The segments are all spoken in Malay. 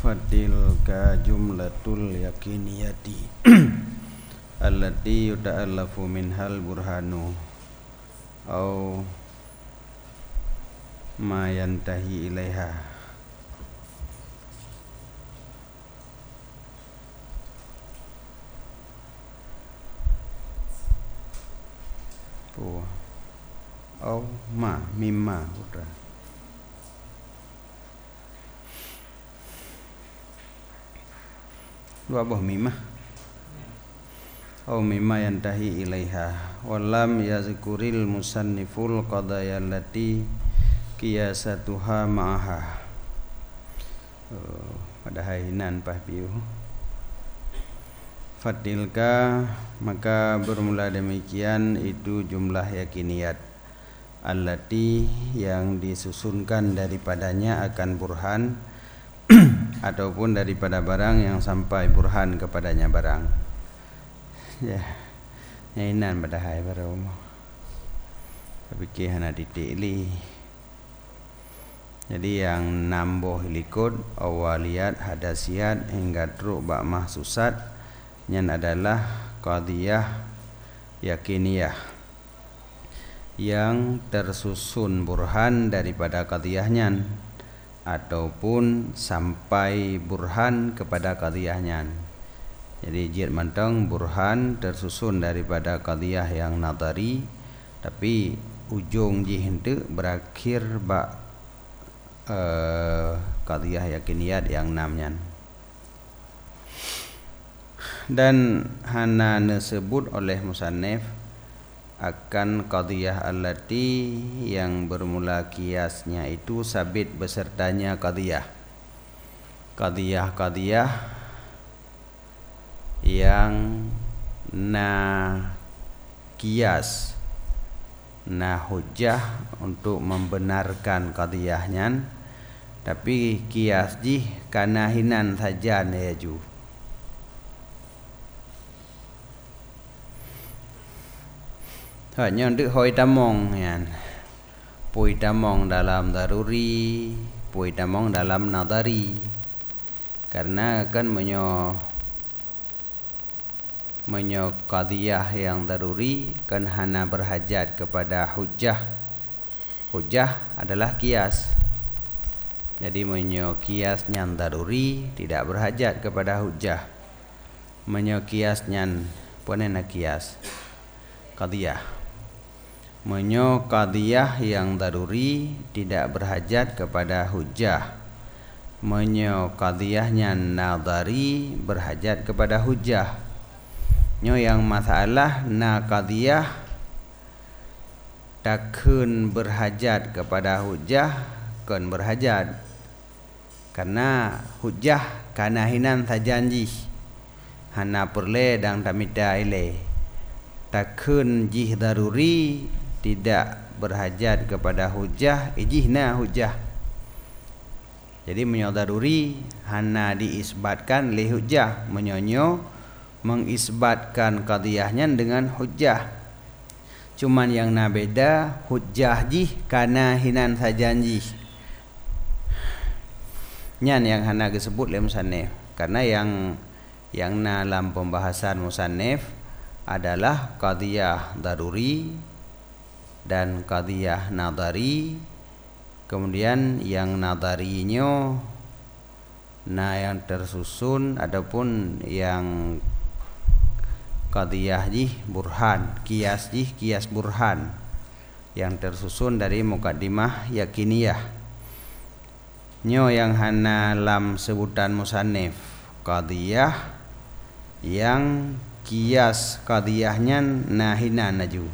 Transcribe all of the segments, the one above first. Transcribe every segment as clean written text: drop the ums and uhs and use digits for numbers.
Fatilka jumlatul yakiniyati allati yuta'allafu minhal burhanu au ma yantahi ilaiha. Au ma mimma udah. Dua buah mimah au mimma yantahi ilaiha. Walam yazkuril musanniful qadaya allati qiyasatuha ma'aha. Padahal hinan pahbiu. Fatilka, maka bermula demikian itu jumlah yakiniyat allati yang disusunkan daripadanya akan burhan ataupun daripada barang yang sampai burhan kepadanya barang. Ya, nyainan padahal baru. Tapi kihana ditikli. Jadi yang nambuh likut awaliyat hadasiyat hingga truk bak mahsusat nyan adalah qadiyah yakiniyah yang tersusun burhan daripada qadiyahnya ataupun sampai burhan kepada qadiyahnya. Jadi jid mantang burhan tersusun daripada qadiyah yang nadari, tapi ujung jihente berakhir bak qadiyah yakiniyat yang namnya. Dan hana disebut oleh musannif akan qadiyah allati yang bermula kiasnya itu sabit besertanya qadiyah. Qadiyah yang na kias, na hujjah untuk membenarkan qadiyahnya, tapi kias jih kana hinan saja yaju. Hanya untuk hoi tamong yan. Pui tamong dalam daruri, pui tamong dalam nadari. Karena kan menyo qadiyah yang daruri kan hana berhajat kepada hujjah. Hujjah adalah kias. Jadi menyo kiasnya daruri tidak berhajat kepada hujjah. Menyo kiasnya puanena kias qadiyah. Menyo qadiyah yang daruri tidak berhajat kepada hujjah. Menyo qadiyahnya nadari berhajat kepada hujjah. Nyo yang masalah na qadiyah takun berhajat kepada hujjah kan berhajat. Karena hujjah kana hinan sajanji. Hana perle dang tamida ile. Takun jih daruri tidak berhajat kepada hujjah, ijihna hujjah. Jadi menyodaruri hana diisbatkan li hujjah, menyonyo mengisbatkan qadiyahnya dengan hujjah. Cuman yang na beda hujjah jih kana hinan sajanji. Nyan yang hana disebut oleh musannif. Karena yang na dalam pembahasan musannif adalah qadiyah daruri dan qadiyah nadari. Kemudian yang nadarinya yang tersusun adapun yang qadiyah jih burhan, kias jih kias burhan yang tersusun dari muqaddimah yakiniyah. Nyo yang hana lam sebutan musannif qadiyah yang kias qadiyahnya nahina naju.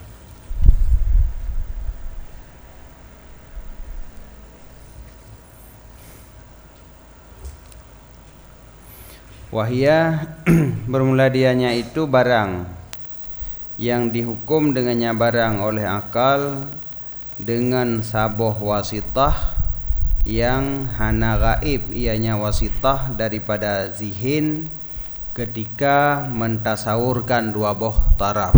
Wahia bermula dianya itu barang yang dihukum dengannya barang oleh akal dengan saboh wasitah yang hana gaib ianya wasitah daripada zihin ketika mentasawurkan dua boh taraf.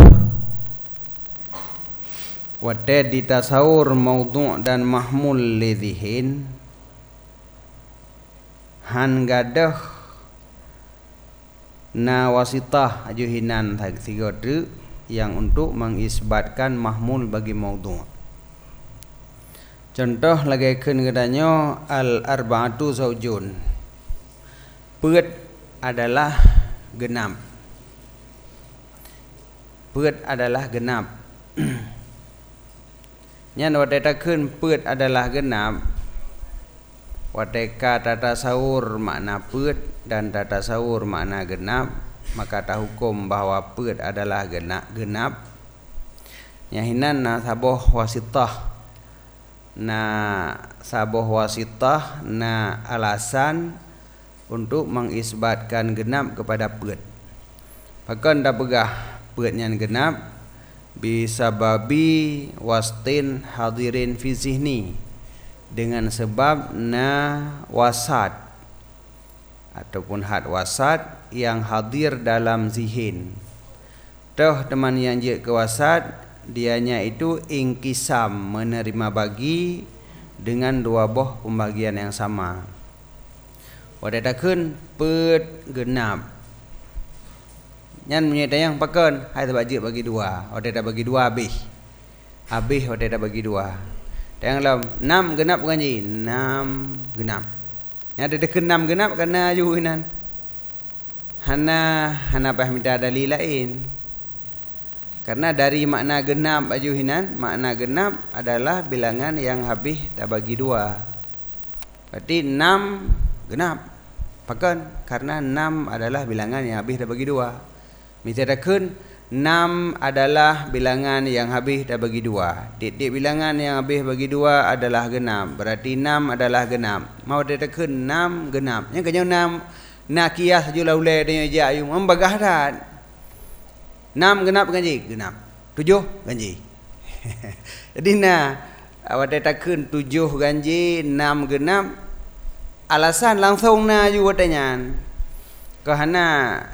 Wate ditasawur maudhu' dan mahmul li zihin han gadah na wasitah ajuhinan tiga tu yang untuk mengisbatkan mahmul bagi maudhu'. Contoh lagi kedengarannya al-arba'atu zaujun. Peut adalah genap. Peut adalah genap. Nyan watetakeun peut adalah genap. Wateka tata sahur makna peut dan tata sahur makna genap, maka tak hukum bahawa peut adalah genap. Nyahinan na saboh wasitah. Na saboh wasitah na alasan untuk mengisbatkan genap kepada peut. Bahkan dah pegah peut yang genap bisa babi wastin hadirin fi zihni, dengan sebab na wasat ataupun had wasat yang hadir dalam zihin. Toh teman yang je ke wasat, dianya itu ingkisam, menerima bagi dengan dua boh pembagian yang sama. Wadatakeun peut genap. Nyan menyedayang pakeun hai terbagi bagi dua. Wadata bagi dua habis. Habis wadata bagi dua. Yang dalam 6 genap bukan ji, 6 genap. Yang ada dekat 6 genap kerana ajuhinan. Hana pahmida dalil lain. Karena dari makna genap ajuhinan, makna genap adalah bilangan yang habis dah bagi 2. Berarti 6 genap. Pakan karena 6 adalah bilangan yang habis dah bagi 2. Misalkan 6 adalah bilangan yang habis dah bagi 2. Tiap-tiap bilangan yang habis bagi 2 adalah genap. Berarti 6 adalah genap. Mau ditekan 6 genap. Yang kena 6 nak kias je lah ulai dia je ayu membagah dah. 6 genap ganji, genap. 7 ganji. Jadi awak ditekan 7 ganji, 6 genap. Alasan langsung na ju watanya. Kerana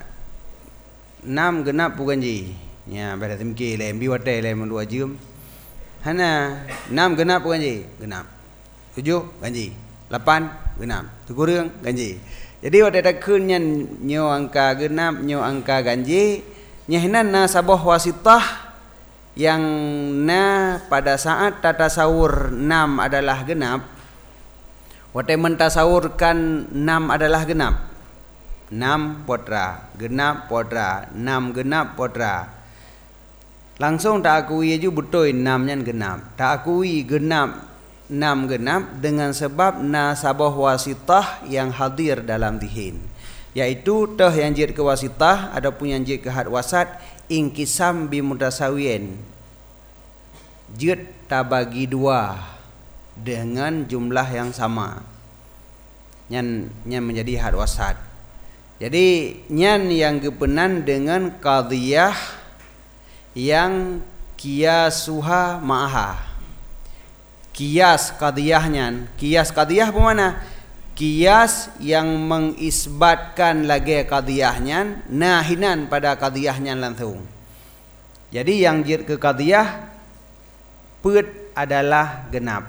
6 genap bukan ji. Ya, pada temki lem biwate lem 2 jam. Hana 6 genap bukan ji, genap. 7 ganji. 8 genap. Tegurang ganji. Jadi waktu takeun nyo angka genap, nyo angka ganji, nyahinan na saboh wasitah yang na pada saat tata sahur 6 adalah genap. Waktu mentasawurkan 6 adalah genap. 6 potra, genap potra, 6 genap potra. Langsung tak akui aja betul 6 yang genap. Tak akui genap 6 genap dengan sebab nasabah wasitah yang hadir dalam dihin. Yaitu tah yang jid ke wasitah adapun yang jid ke had wasat ingkisam bi mutasawien. Jid tak bagi 2 dengan jumlah yang sama. Yang menjadi had wasat. Jadi nyan yang kepenan dengan qadhiyah yang qiyasuha ma'aha. Qiyas qadhiyahnya, qiyas qadhiyah apa mana? Qiyas yang mengisbatkan lagi qadhiyahnya nahinan pada qadhiyahnya langsung. Jadi yang jid ke qadhiyah peut adalah genap.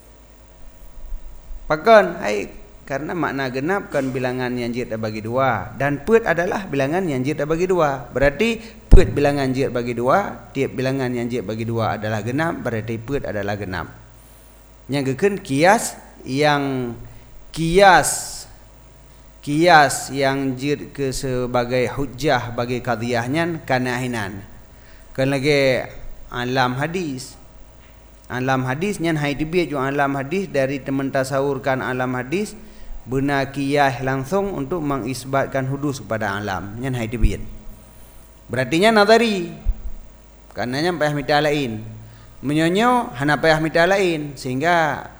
Pakan hai karena makna genap kan bilangan yang jid bagi 2 dan peut adalah bilangan yang jid bagi 2. Berarti peut bilangan jid bagi 2, tiap bilangan yang jid bagi 2 adalah genap, berarti peut adalah genap. Yang keken kias yang kias yang jid ke sebagai hujjah bagi qadhiyahnya kanahinan. Kan lagi alam hadis. Alam hadis nyan hai dibit jo alam hadis dari teman tasawurkan alam hadis benar qiyah langsung untuk mengisbatkan hudus kepada alam nyan hai dibit. Berarti nya nazari. Karenanya payah mita lain. Menyonyo hana payah mita lain sehingga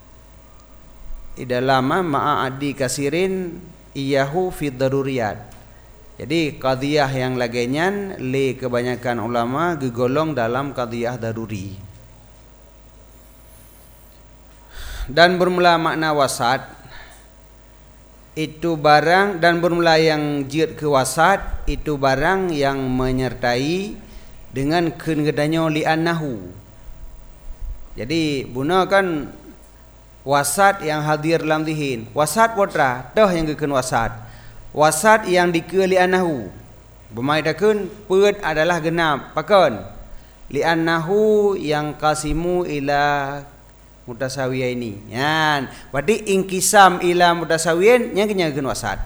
dalam ma'adi kasirin iyahu fi daruriyat. Jadi qadhiyah yang lagenyan li kebanyakan ulama gegolong dalam qadhiyah daruri. Dan bermula makna wasat itu barang dan bermula yang jid ke wasat itu barang yang menyertai dengan kenegadannya li'annahu. Jadi guna kan wasat yang hadir dalam zihin. Wasat putra, tah yang gekeun wasat. Wasat yang dikeun li'annahu. Bermaitakeun peut adalah genap. Pakeun li'annahu yang qasimu ila mutasawiyaini. Yan, berarti ingkisam ila mutasawiyin yang kenyakeun wasat.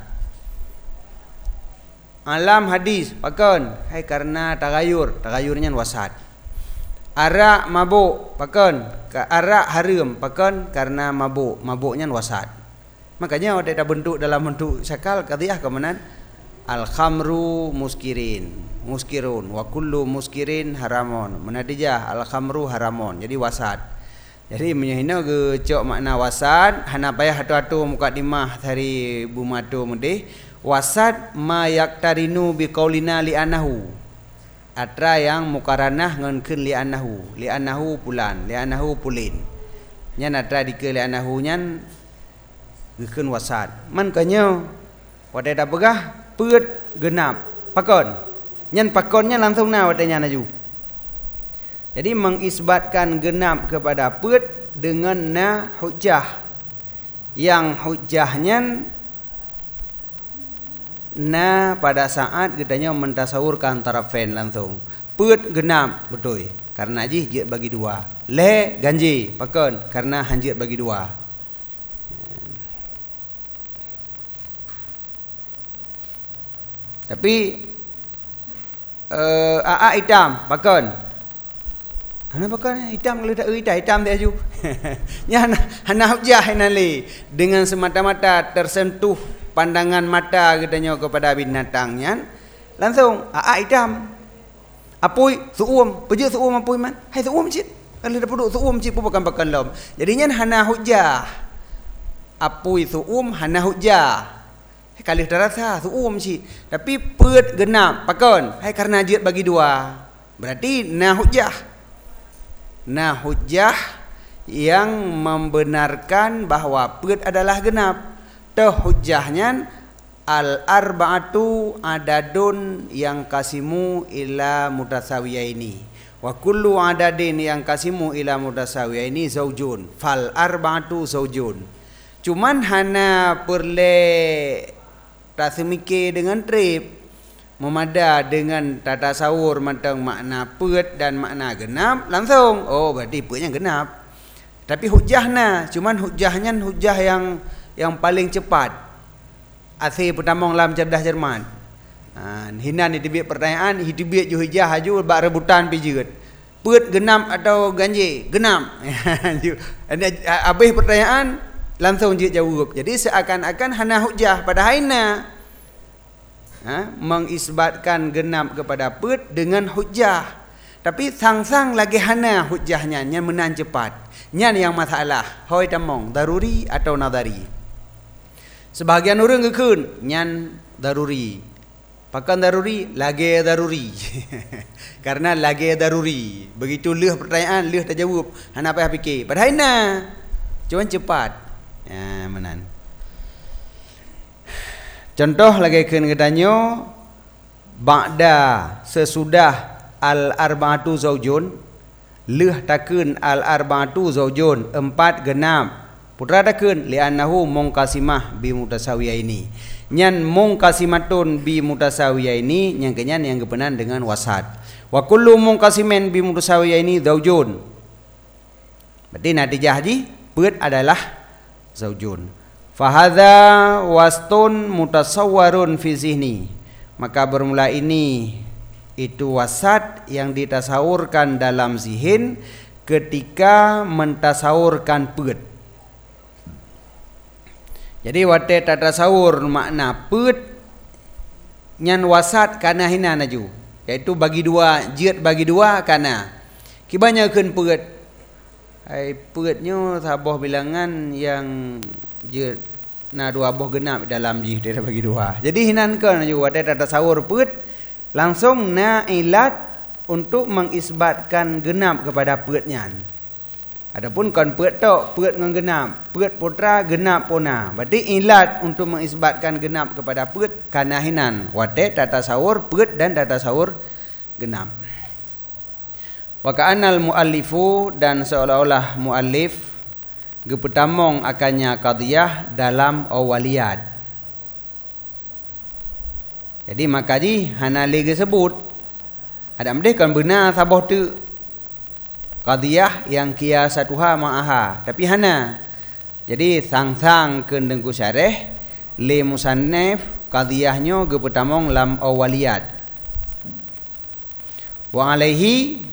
Alam hadis pakeun hai karena tagayurnya wasat. Arak mabuk pakeun arak haram pakeun karena mabuknya wasat. Makanya ada bentuk dalam bentuk syakal qadhiyah kemanan al khamru muskirun wa kullu muskirin haramun. Menadijah al khamru haramun. Jadi wasat. Jadi menyahina ke cok makna wasat hana payah atu-atu muka dimah dari bumatu mudih. Wasat ma yaktarinu biqaulina li'annahu. Atra yang mukaranah ngenkeun li'annahu pulan, li'annahu pulin. Nyan atra dikeun li'annahu nyan gekeun wasat. Man kanya wadai da begah peut genap pakon. Nyan pakonnya langsung na wadai nya naju. Jadi mengisbatkan genap kepada peut dengan na hujjah. Yang hujjahnya na pada saat kitanya mentasawurkan tarafain langsung. Peut genap betul. Karena jih bagi dua. Le ganji pakon karena hanjit bagi dua. Tapi aa hitam pakon. Hana pakon hitam kalau tak hitam dia ju. Nya hana hujah nali dengan semata-mata tersentuh pandangan mata katanya kepada binatangnya langsung aa hitam. Apui suum, peje suum apui man. Hai suum cit. Kalau dah puduk suum cit pun pakan lom. Jadinya hana hujah. Apui suum hana hujah. Kali terasa suum cik. Tapi peut genap pakon. Hai karena jid bagi dua. Berarti na hujjah yang membenarkan bahwa peut adalah genap. Hujjahnya al arba'atu adadun yang kasimu ila mutasawiyaini. Wa kullu adadin yang kasimu ila mutasawiyaini zaujun. Fal arba'atu zaujun. Cuman hana perle rasa mikir dengan trip memada dengan tata sawur tentang makna peut dan makna genap langsung berarti peutnya genap. Tapi hujahnya cuman hujahnya hujah yang paling cepat. Asal pertama dalam cerdas Jerman. Hinan ditibik pertanyaan hitibik ju hujah haju bak rebutan pijeut. Peut genap atau ganjil? Genap. Habis pertanyaan langsung dia jawab. Jadi seakan-akan hana hujah pada haina mengisbatkan genap kepada peut dengan hujah. Tapi sang-sang lagi hana hujahnya yang menan cepat. Nyan yang masalah. Hoi tamong daruri atau nadari. Sebahagian orang gekeun nyan daruri. Pakan daruri lagi daruri. Karena lagi daruri. Begitu leuh pertanyaan leuh tak jawab. Hana payah fikir. Pada haina cuman cepat. Menan. Contoh lagi katanya ba'da sesudah al arba'atu zaujun leuh takeun al arba'atu zaujun 4 genap putra takeun li'annahu mungkasimah bi mutasawiyaini. Nyan mungkasimatun bi mutasawiyaini yang kenyan yang kepenan dengan wasat. Wa kullu mungkasimin bi mutasawiyaini zaujun. Berarti natijah haji peut adalah zaujun. Fahadha wastun mutasawwarun fi zihni. Maka bermula ini itu wasat yang ditasawurkan dalam zihin ketika mentasawurkan peut. Jadi wate tatasawur makna peut nyan wasat kana hina naju. Iaitu bagi dua, jid bagi dua kana. Kibanyakeun peut. Ai peutnya sabah bilangan yang je na dua boh genap dalam jih dia bagi dua. Jadi hinankan juga ada tasawur peut langsung na ilat untuk mengisbatkan genap kepada peutnya. Adapun kon peut tok peut ngan genap, peut putra genap puna. Berarti ilat untuk mengisbatkan genap kepada peut kana hinan wate tasawur peut dan tasawur genap. Wa ka'annal muallifu dan seolah-olah muallif gepetamong akannya qadiyah dalam awaliyat. Jadi makaji hana lagi sebut ada mdeh kan benar sabah tu qadiyah yang qiyasatuha ma'aha, tapi hana. Jadi sang-sang kendengku syarih li musannif qadiyahnya gepetamong lam awaliyat. Wa alaihi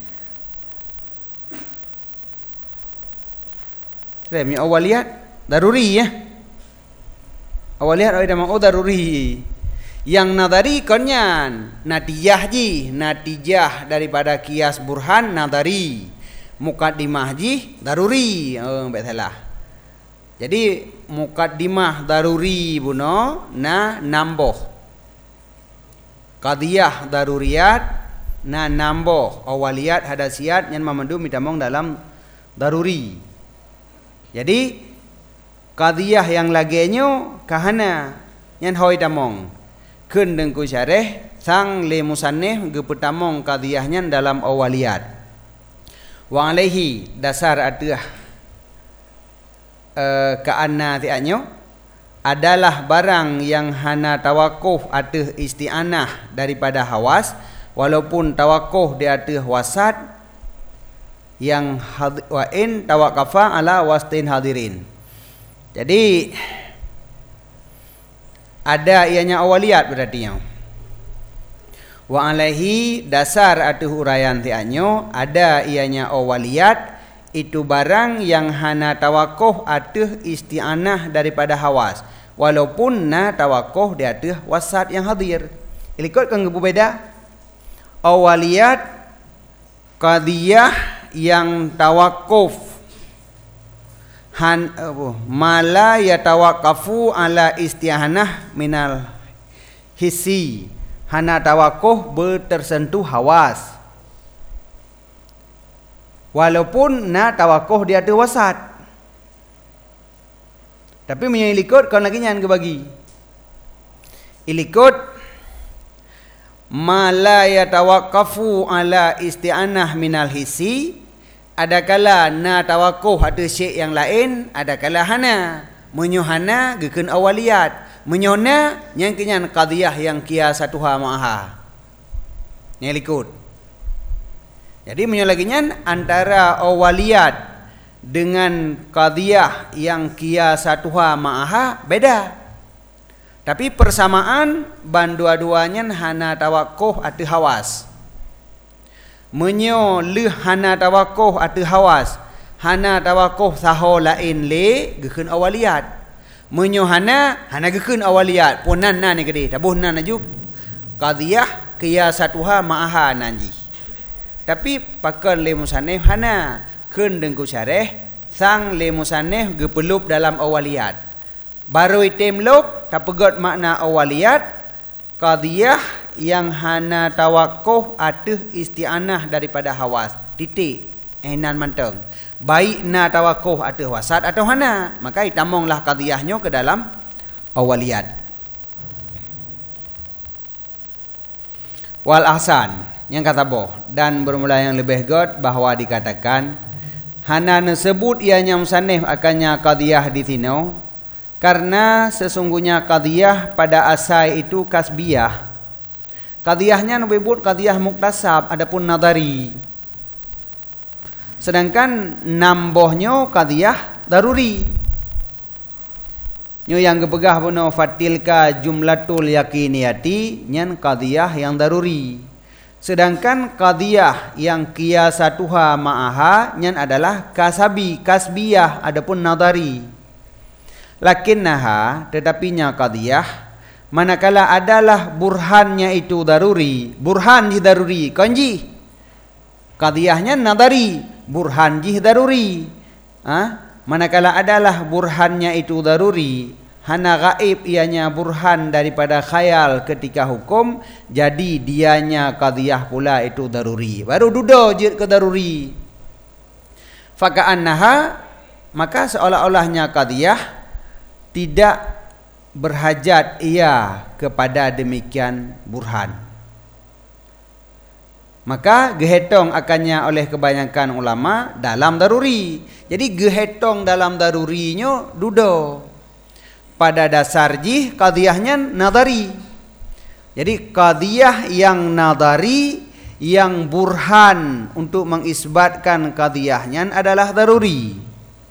Remnya awaliyat daruri ya. Awaliyat ada mau daruri. Yang nadari konyan natijah daripada kias burhan nadari. Mukaddimah ji daruri. Baik salah. Jadi mukaddimah daruri buno na namboh. Qadiyah daruriyat na namboh. Awaliyat hadasiyat yang memandu mitamong dalam daruri. Jadi qadiyah yang lagenyo kahana nyan hoi damong keun dengku syarih sang li musannif gepetamong qadiyahnya dalam awaliyat. Wa alaihi dasar atuh kaanna tianyo adalah barang yang hana tawakuf atuh isti'anah daripada hawas, walaupun tawakuf di atuh wasat yang wa in tawaqafa ala wastin hadirin. Jadi ada ianya awaliyat berarti nya. Wa alaihi dasar atuh uraian tianyo ada ianya awaliyat itu barang yang hana tawaquf atuh isti'anah daripada hawas, walaupun na tawaquf di atuh wasat yang hadir. Ikut kan berbeda. Awaliyat qadiyah yang tawakuf mala yatawakafu ala isti'anah minal hisi, hana tawakuf bertersentuh hawas, walaupun na tawakuf dia ada wasat. Tapi punya ilikut kau lagi nyan ke bagi ilikut mala yatawakafu ala isti'anah minal hisi, adakala na tawakuf ada syek yang lain, adakala hana menyohana gekeun awaliyat, menyona yang kenyan qadiyah yang qiyasatuha ma'aha nyelikut. Jadi menyolaginya antara awaliyat dengan qadiyah yang qiyasatuha ma'aha beda. Tapi persamaan ban dua-duanya hana tawakuf atu hawas. Menyo leh hana tawakuf atu hawas, hana tawakuf saho lain le gekeun awaliyat. Menyo hana gekeun awaliyat. Ponan na ni gede, tabuh na naju qadiyah qiyasatuha ma'aha nanji. Tapi pakar le musannif hana keun dengku syarih sang le musannif gepelup dalam awaliyat. Baru item lop tapegot makna awaliyat qadiyah yang hana tawakuf atuh isti'anah daripada hawas. Titik enan manteng. Baik na tawakuf atuh wasat atau hana, maka itamonglah qadiyahnya ke dalam awaliyat. Wal ahsan yang kata boh dan bermula yang lebih god bahawa dikatakan hana disebut ianya musannif akannya qadiyah di sino karena sesungguhnya qadiyah pada asal itu kasbiyah. Qadiyahnya disebut qadiyah muktasab adapun nadari. Sedangkan nambohnya qadiyah daruri. Nyo yang kepegah puno fatilka jumlatul yakiniyati nyan qadiyah yang daruri. Sedangkan qadiyah yang qiyasatuha ma'aha nyan adalah kasbiyah adapun nadari. Lakinnaha tetapinya qadiyah manakala adalah burhannya itu daruri, burhan ji daruri kanji qadiyahnya nadari, burhan ji daruri. Manakala adalah burhannya itu daruri, hana gaib ianya burhan daripada khayal ketika hukum, jadi dianya qadiyah pula itu daruri. Baru duda je ke daruri. Faka'annaha maka seolah-olahnya qadiyah tidak berhajat ia kepada demikian burhan. Maka gehetong akannya oleh kebanyakan ulama dalam daruri. Jadi gehetong dalam darurinya dudo. Pada dasar jih qadiyahnya nadari. Jadi qadiyah yang nadari, yang burhan untuk mengisbatkan qadiyahnya adalah daruri.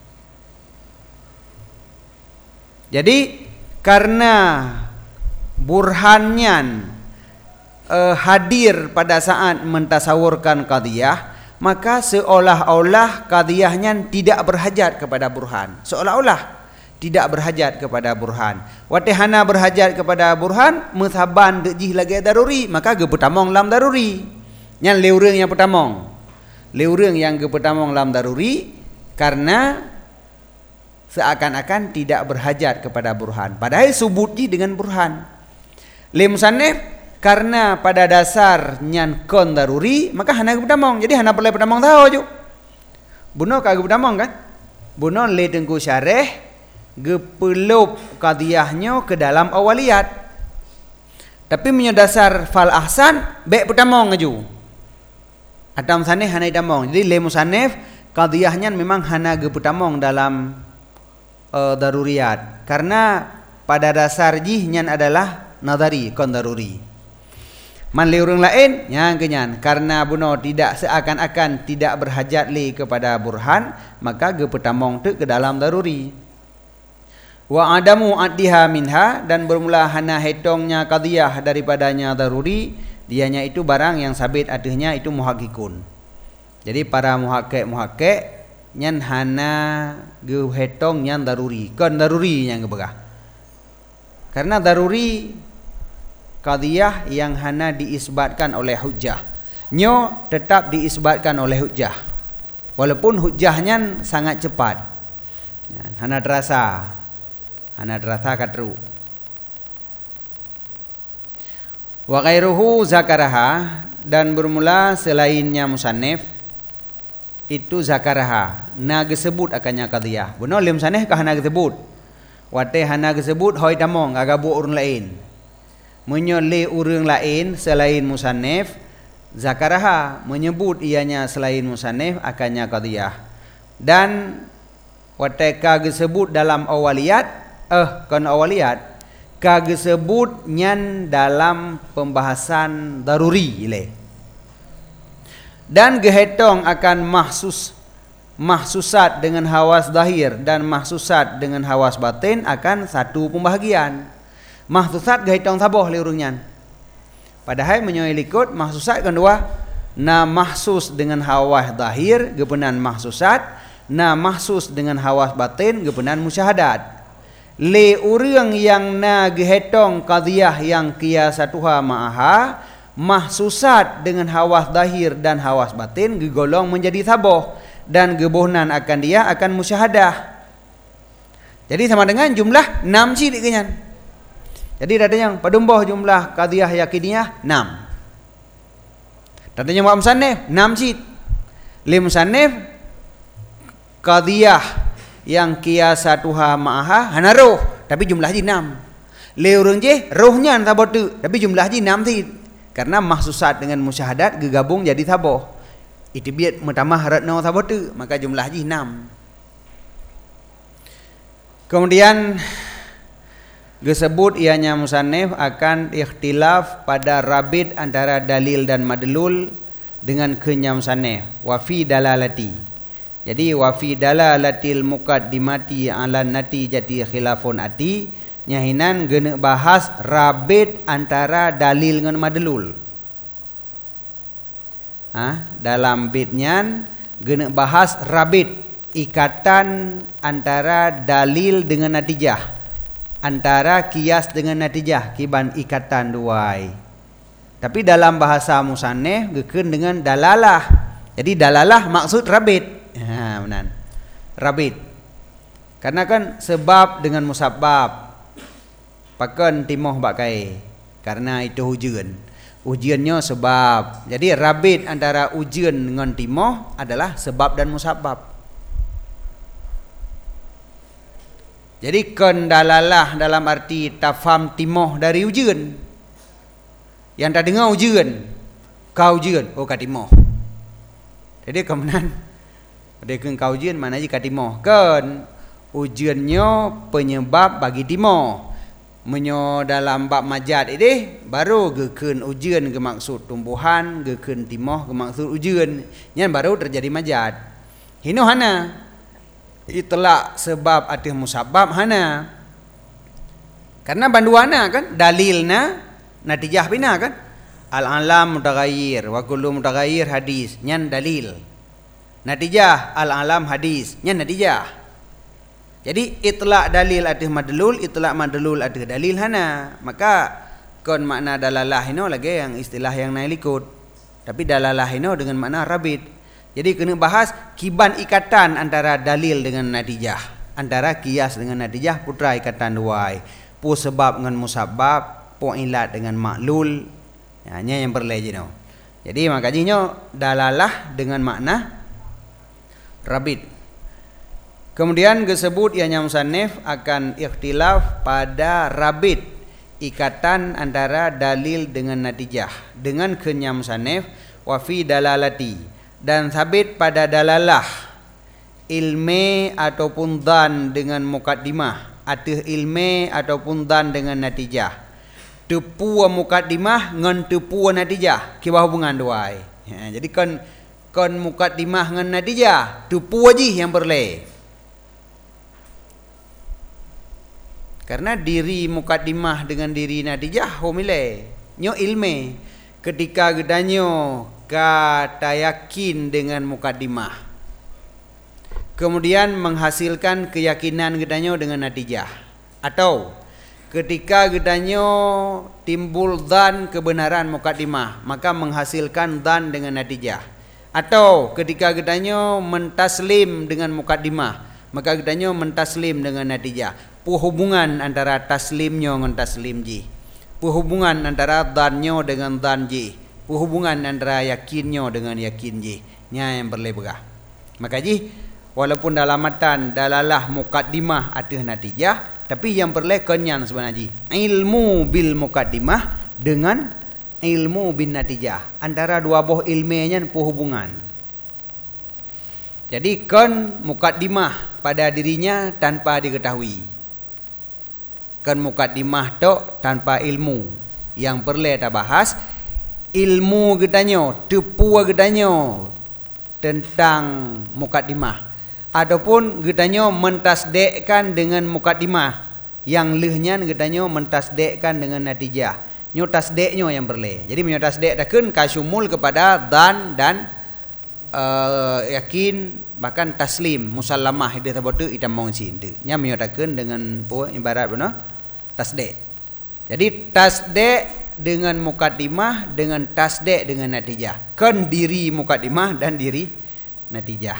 Jadi karena burhannya hadir pada saat mentasawurkan qadiyah, maka seolah-olah qadiyahnya tidak berhajat kepada burhan. Seolah-olah tidak berhajat kepada burhan. Watihana berhajat kepada burhan, muthaban dejih lagi daruri, maka gepetamong lam daruri. Yang leureng yang petamong. Leureng yang gepetamong lam daruri karena seakan-akan tidak berhajat kepada burhan. Padahal subutji dengan burhan. Lim sanef karena pada dasarnya kon daruri, maka hana gepetamong. Jadi hana perlu petamong tahu ju. Buno kagak petamong kan? Buno le tengku syareh gepelup qadiyahnya ke dalam awaliyat. Tapi menyadasar fal ahsan baik petamong aju. Atam saneh hana idamong. Jadi le musannif qadiyahnya memang hana gepetamong dalam daruriyat. Karena pada dasar jihnya adalah nadari kon daruri. Man le urang lain yang kenyan karena buno tidak seakan-akan tidak berhajat li kepada burhan, maka gepetamong tu ke dalam daruri. Wa adamu addiha minha, dan bermula hana hitungnya qadiyah daripadanya daruri, dianya itu barang yang sabit adanya itu muhakkikun. Jadi para muhakkik nyan hana ge hitung nyan daruri, kon daruri yang gebegah. Karena daruri qadiyah yang hana diisbatkan oleh hujjah. Nyo tetap diisbatkan oleh hujjah. Walaupun hujjahnya sangat cepat. Hana terasa katru. Wa ghairuhu zakaraha, dan bermula selainnya musannif itu zakaraha, na gesebut akannya qadiyah. Benar lim saneh ka hana gesebut. Wate hana gesebut hoi damong agabu urang lain. Menyole urang lain selain musannif, zakaraha menyebut ianya selain musannif akannya qadiyah. Dan wate ka gesebut dalam awaliyat kon awaliyat kage sebut nyan dalam pembahasan daruri ile. Dan gehetong akan mahsusat dengan hawas zahir dan mahsusat dengan hawas batin akan satu pembahagian. Mahsusat gehetong saboh le urungnyan. Padahal menyoilikut mahsusat kan dua, na mahsus dengan hawas zahir gepenan mahsusat, na mahsus dengan hawas batin gepenan musyahadat. Le urang yang na gehetong qadiyah yang qiyasatuha ma'aha mahsusat dengan hawas zahir dan hawas batin gegolong menjadi saboh, dan gebohnan akan dia akan musyahadah. Jadi sama dengan jumlah 6 ciri kenyan. Jadi datanya padumboh jumlah qadiyah yakiniyah 6. Datanya wa musannif 6 ciri. Le musannif qadiyah yang qiyasatuha ma'aha hana roh, tapi jumlah ji 6. Le urang je rohnya sabot tu, tapi jumlah ji 6 ti. Karena mahsusat dengan musyahadat gegabung jadi saboh. Itu biat mutamah ratna sabot tu, maka jumlah ji 6. Kemudian disebut ianya musannif akan ikhtilaf pada rabit antara dalil dan madlul dengan kenyam musannif wa fi dalalati. Jadi wa fi dalalatil muqaddimati ala natijati khilafun ati, nyahinan gena bahas rabit antara dalil dengan madlul. Dalam bitnya gena bahas rabit, ikatan antara dalil dengan natijah, antara kias dengan natijah, kiban ikatan duai. Tapi dalam bahasa musannif geken dengan dalalah. Jadi dalalah maksud rabit. Benar. Rabit. Karena kan sebab dengan musabbab. Pakan timoh bakai. Karena itu ujian. Ujiannya sebab. Jadi rabit antara ujian dengan timoh adalah sebab dan musabbab. Jadi kendalalah dalam arti tafam timoh dari ujian. Yang tak dengar ujian. kau jian oh katimo. Jadi kemenan dia keun kau jian mana je katimo kan ujiannya penyebab bagi timo. Menyo dalam bab majad ini baru gekeun ujian ke maksud tumbuhan, gekeun timoh ke maksud ujian. Nyan baru terjadi majad. Hino hana itlaq sebab atih musabab hana. Karena banduana kan dalilna natijah bina kan. Al-alam mutaghayyir wa kullu mutaghayyir hadis. Nyan dalil. Natijah al-alam hadis. Nyan natijah. Jadi itlaq dalil atih madlul, itlaq madlul atih dalil hana. Maka kon makna dalalah ino lagi yang istilah yang naik likut. Tapi dalalah ino dengan makna rabit. Jadi kena bahas kiban ikatan antara dalil dengan natijah. Antara kias dengan natijah putra ikatan duai. Pu sebab dengan musabab, pu ilat dengan maklul. Hanya yang berlejino. Jadi makanya dalalah dengan makna rabit. Kemudian disebut ianya musannif akan ikhtilaf pada rabit ikatan antara dalil dengan natijah dengan kenyam musannif wa fi dalalati dan sabit pada dalalah ilmi ataupun dhan dengan mukaddimah atau ilmi ataupun dhan dengan natijah tepu mukaddimah ngan tepu natijah kiba hubungan duai jadi kon mukaddimah ngan natijah tepu aji yang berle. Karena diri mukaddimah dengan diri natijah homile nyo ilme ketika gedanyo kata yakin dengan mukaddimah kemudian menghasilkan keyakinan gedanyo dengan natijah atau ketika gedanyo timbul dhan kebenaran mukaddimah maka menghasilkan dhan dengan natijah atau ketika gedanyo mentaslim dengan mukaddimah maka gedanyo mentaslim dengan natijah. Hubungan antara taslimnya dengan taslim ji. Hubungan antara dhannya dengan dhan ji. Hubungan antara yakinnya dengan yakin ji. Nya yang berlebegah. Maka ji walaupun dalam matan dalalah mukaddimah atih natijah tapi yang berle kenyan sebenarnya ji. Ilmu bil mukaddimah dengan ilmu bin natijah. Antara dua buah ilmiahnya hubungan. Jadi kan mukaddimah pada dirinya tanpa diketahui. Kan mukaddimah tok tanpa ilmu. Yang perlu kita bahas ilmu gedanyo, tepu gedanyo tentang mukaddimah. Ataupun gedanyo mentasdekkan dengan mukaddimah. Yang lehnya gedanyo mentasdekkan dengan natijah. Nyo tasdeknya yang perlu. Jadi menyo tasdek takun kasumul kepada dhan dan yakin bahkan taslim musallamah dia tabotu itam mongsin tu nya menyatakan dengan ibarat benar tasdek. Jadi tasdek dengan mukaddimah dengan tasdek dengan natijah kan diri mukaddimah dan diri natijah.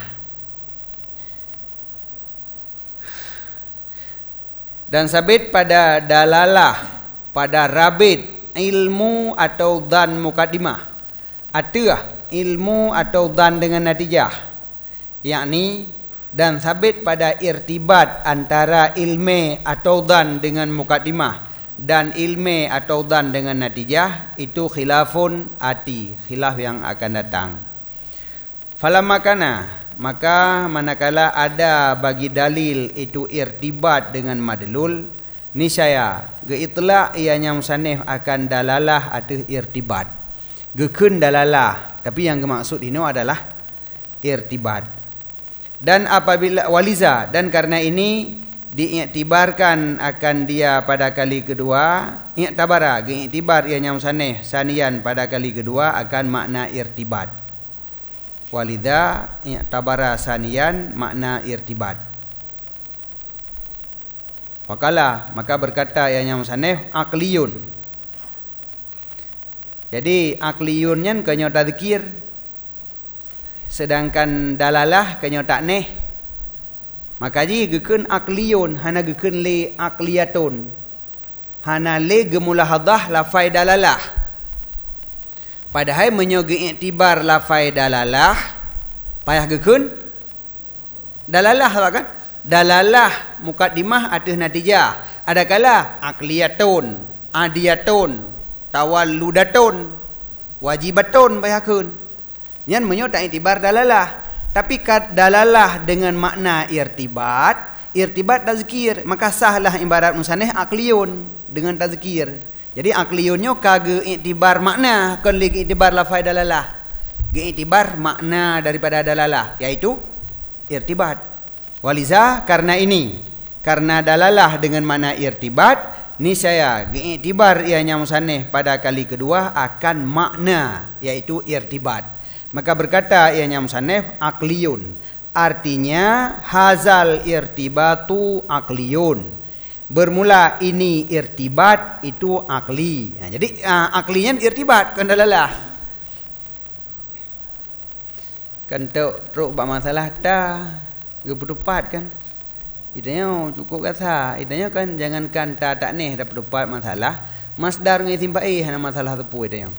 Dan sabit pada dalalah pada rabit ilmu atau dhan mukaddimah atau ilmu atau dhan dengan natijah yakni dan sabit pada irtibat antara ilmi atau dhan dengan mukaddimah dan ilmi atau dhan dengan natijah itu khilafun ati khilaf yang akan datang. Falamakana maka manakala ada bagi dalil itu irtibat dengan madlul niscaya geitlaq ianya musannif akan dalalah atau irtibat gekeun dalalah tapi yang dimaksud ini adalah irtibat. Dan apabila waliza dan karena ini diiktibarkan akan dia pada kali kedua iktabara iktibar ianya musannif sanian pada kali kedua akan makna irtibat. Walidha iktabara sanian makna irtibat. Fakala maka berkata ianya musannif aqliyun. Jadi akliyunnya kenyo tadzkir sedangkan dalalah kenyo takneh. Maka ji gekeun akliyun hana gekeun li akliyatun. Hana li gemulahadah lafai dalalah. Padahal menyo iktibar lafai dalalah payah gekeun dalalah kan? Dalalah mukaddimah atau natijah. Adakala akliyatun, adiyatun tawalludatun wajibatun bayakun. Nyan menyo tak itibar dalalah. Tapi dalalah dengan makna irtibat tazkir, maka sahlah ibarat musannif akliyun dengan tazkir. Jadi akliyunnya kage iktibar makna, kon lagi iktibar lafaz dalalah. Iktibar makna daripada dalalah, yaitu irtibat. Waliza karena dalalah dengan makna irtibat, niscaya iktibar ianya musannif pada kali kedua akan makna, yaitu irtibat. Maka berkata ianya musannif akliyun, artinya hazal irtibatu akliyun. Bermula ini irtibat, itu akli. Jadi aklinya irtibat kan dalalah. Kan teruk bak masalah dah gepedupat kan. Itanya cukup kata. Itanya kan jangankan tak nih dapat dupat masalah. Masdar ngai timbai hana masalah tepu itanya.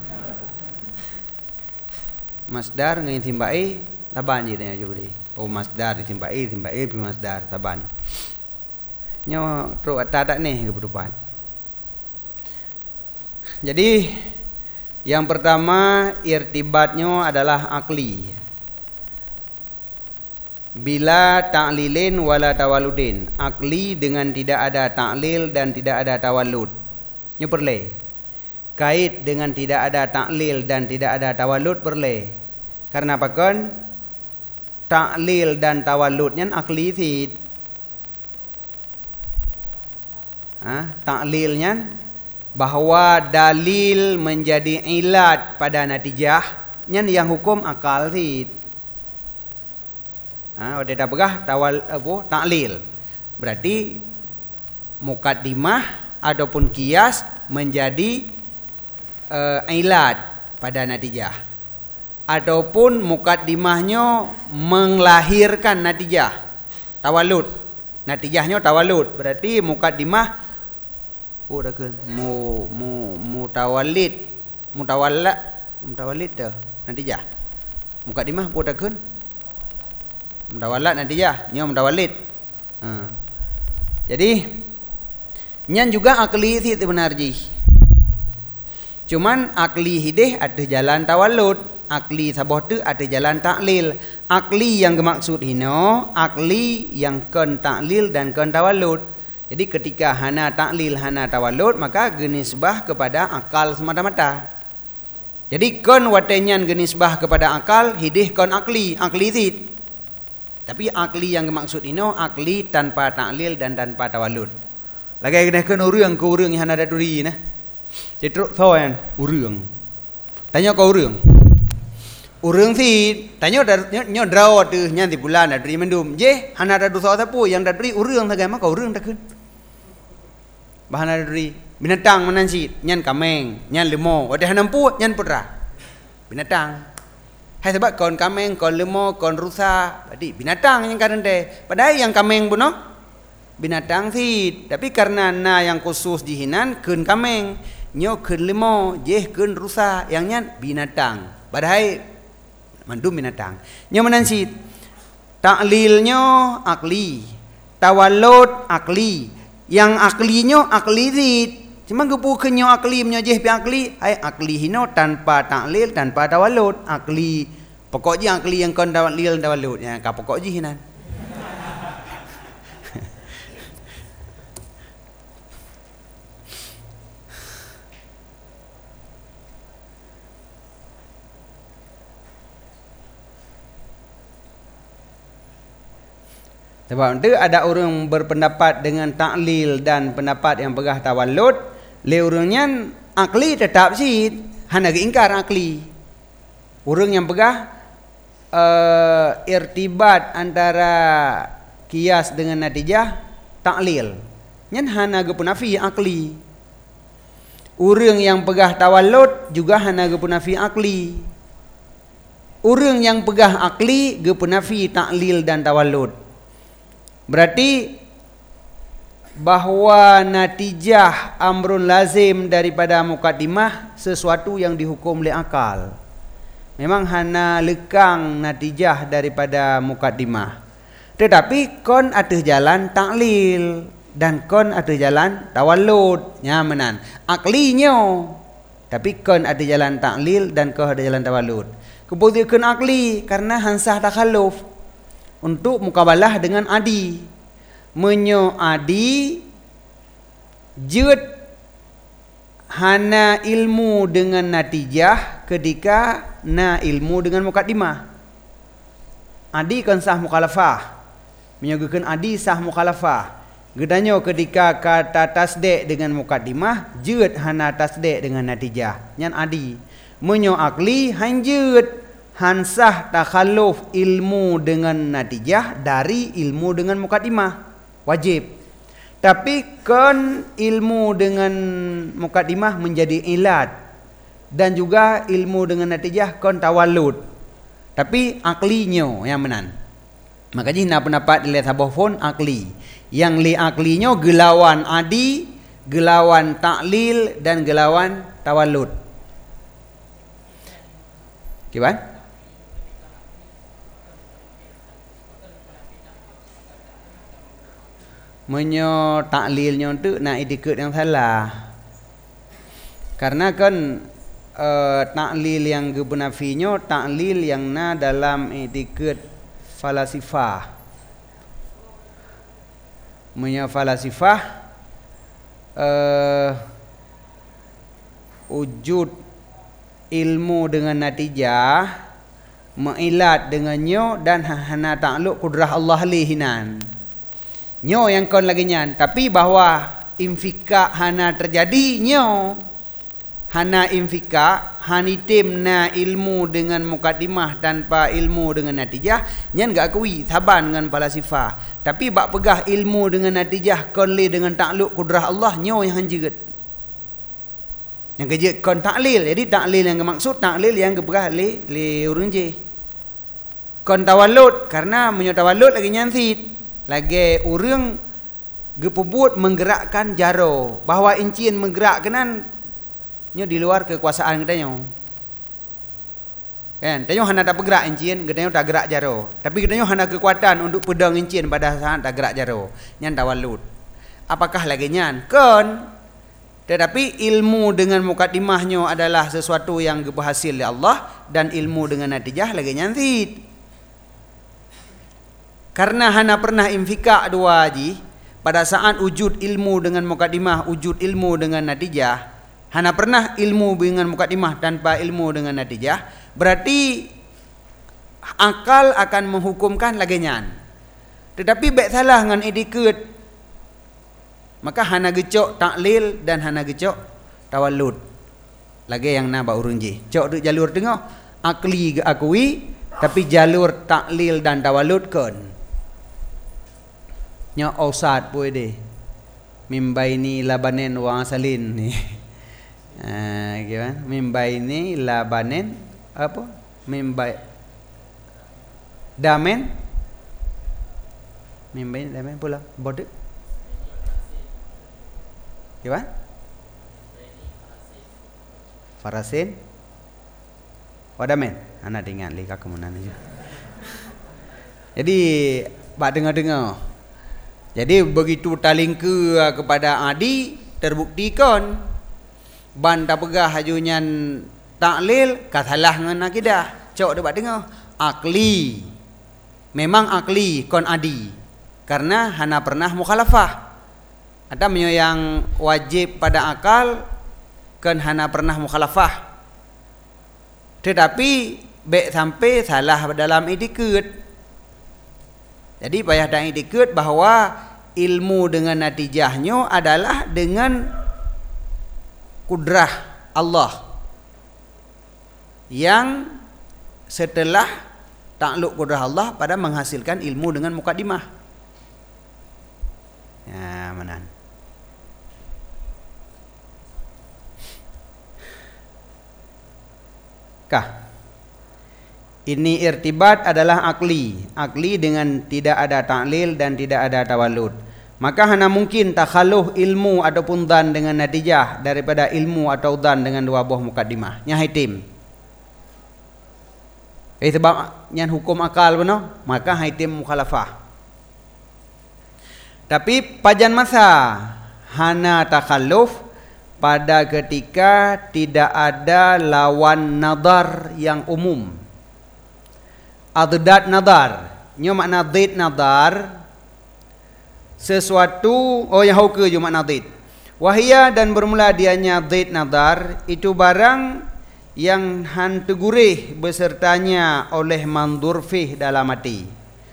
Masdar ngai timbai taban je itanya juga deh. Oh masdar timbai pi masdar taban. Nyo teruk tak nih gepedupat. Jadi yang pertama irtibatnya adalah akli. Bila ta'lilin wala tawaludin, akli dengan tidak ada ta'lil dan tidak ada tawalud. Nyo perle. Kait dengan tidak ada ta'lil dan tidak ada tawalud perle. Karena apa kan? Ta'lil dan tawaludnya akli sid. Ta'lilnya bahwa dalil menjadi ilat pada natijah yang hukum akal sid. Ada dah begah ta'lil. Berarti mukaddimah ataupun kias menjadi ilat pada natijah. Ataupun mukaddimahnya melahirkan natijah. Tawalud. Natijahnya tawalud. Berarti mukaddimah dah kan mutawallid dah natijah. Mukaddimah dah kan mutawallat natijah, nya mutawallid. Jadi nyan juga akli sih benar ji. Cuman akli hidih ada jalan tawallud, akli sabah tu ada jalan taklil. Akli yang bermaksud hino, akli yang kon taklil dan kon tawallud. Jadi ketika hana taklil hana tawallud, maka genisbah kepada akal semata-mata. Jadi kon watenyan genisbah kepada akal, hidih kon akli zid. Tapi akli yang bermaksud ino akli tanpa taklil dan tanpa tawallud. Lagi kena kon urang ke urang yang hana ada duri nah. Jadi teruk soan urang. Tanya kau urang. Urang zid, tanya nyo drawat tu nyan di bulan ada duri mendum. Je hana ada dosa sapu yang ada duri urang sagama kau urang tak kan. Bahan ada duri binatang menansit nyan kameng nyan lemau wadah nampu nyan putra binatang. Hai sebab kon kameng kon lemau kon rusa jadi binatang yang karende. Padahal yang kameng buno binatang sih. Tapi karena na yang khusus dihinan kun kameng nyo kun lemau jeh kun rusa yang nyan binatang. Padahal mandum binatang. Nyo menansit taklilnya akli, tawallud akli. Yang aklinya akli zid. Cuma gepukenyo akli menyojeh pi akli, ai akli hino tanpa taklil tanpa tawallud. Akli pokok je akli yang kon taklil tawallud. Ya ka pokok je hinan. Sebab itu ada orang berpendapat dengan taklil dan pendapat yang pegah tawallud. Le orangnya akli tetap sih, hanya ingkar akli. Orang yang pegah irtibat antara kias dengan natijah taklil. Nyan hanya gepunafi akli. Orang yang pegah tawallud juga hanya gepunafi akli. Orang yang pegah akli gepunafi taklil dan tawallud. Berarti bahawa natijah amrun lazim daripada mukaddimah sesuatu yang dihukum oleh akal. Memang hana lekang natijah daripada mukaddimah. Tetapi kon ada jalan taklil dan kon ada jalan tawallud. Nyamanan. Aklinya Tapi kon ada jalan taklil dan kau ada jalan tawallud. Keputusan akli karena hansah takhalluf untuk mukabalah dengan adi. Menyo adi jut hana ilmu dengan natijah ketika na ilmu dengan mukaddimah. Adi kan sah mukhalafah. Menyuguhkan adi sah mukhalafah. Gedanyo ketika kata tasdik dengan mukaddimah, jut hana tasdik dengan natijah. Nyan adi. Menyo akli hanjut hansah takhalluf ilmu dengan natijah dari ilmu dengan mukaddimah. Wajib. Tapi kan ilmu dengan mukaddimah menjadi ilat. Dan juga ilmu dengan natijah kan tawallud. Tapi aklinya yang menan. Makanya hina pendapat dilihat sabah pun akli. Yang li aklinya gelawan adi, gelawan taklil dan gelawan tawallud. Kiban? Menyo taklilnya tu nak itikad yang salah. Karena kan taklil yang gebenafinya taklil yang na dalam itikad falasifah. Menyo falasifah wujud ilmu dengan natijah mengilat dengannya dan hana ta'alluq kudrah Allah lihinan. Nyo yang kon lagi nyan, tapi bahwa infika hana terjadi nyo. Hana infika hanitim na ilmu dengan mukaddimah tanpa ilmu dengan natijah nyan gak akui saban dengan falasifah. Tapi bak pegah ilmu dengan natijah kon li dengan ta'alluq kudrah Allah nyo yang hanjeut. Yang kerja kon taklil. Jadi taklil yang maksud taklil yang kepegah li urang je. Kon tawallud karena menyo tawallud lagi nyansit. Lagi urang gepebut menggerakkan jaro bahwa incin menggerakkan nyo di luar kekuasaan gedanyo. Kan, tanyo hana tak bergerak incin, gedanyo tak gerak jaro. Tapi gedanyo hana kekuatan untuk pedang incin pada saat tak gerak jaro. Nyan tawallud. Apakah lagi nyan? Kon. Tetapi ilmu dengan mukaddimahnya adalah sesuatu yang berhasil oleh Allah dan ilmu dengan natijah lagi nyantit. Karena hana pernah infika dua haji pada saat wujud ilmu dengan mukaddimah, wujud ilmu dengan natijah. Hana pernah ilmu dengan mukaddimah tanpa ilmu dengan natijah, berarti akal akan menghukumkan lagenyan. Tetapi baik salah dengan itikad, maka hana gecok taklil dan hana gecok tawallud. Lagi yang nak urang je. Cok duk jalur tengah, akli ke akui, tapi jalur taklil dan tawallud kan. Nya ausad pun deh. Mimbaini labanen wa asalin ni. Gimana? Mimbaini labanen apa? Mimbai damen. Mimbaini damen pula. Bodoh. Gimana? Farasin. Wadamen. Anak dengar lika kemunan aja. Jadi, bak dengar-dengar. Jadi begitu talingka kepada adi terbuktikan ban tak pegah hajunyan taklil kasalah dengan akidah. Cok debat dengar. Akli. Memang akli kon adi. Karena hana pernah mukhalafah. Ada yang wajib pada akal kan hana pernah mukhalafah. Tetapi baik sampai salah dalam itikad. Jadi payah dan itikad bahawa ilmu dengan natijahnya adalah dengan kudrah Allah yang setelah takluk kudrah Allah pada menghasilkan ilmu dengan mukaddimah. Ya, manan. Kah? Ini irtibat adalah akli. Akli dengan tidak ada taklil dan tidak ada tawallud. Maka hana mungkin takhaluh ilmu ataupun dhan dengan natijah daripada ilmu atau dhan dengan dua buah mukaddimah. Nya hitim. Sebab nyan hukum akal benar, maka hitim mukhalafah. Tapi pajan masa hana takhalluf pada ketika tidak ada lawan nadar yang umum. Adad nadar, nyo makna did nadar, sesuatu yang hauke je makna did. Wahia dan bermula dianya did nadar, itu barang yang han tegurih besertanya oleh mandur fih dalam hati.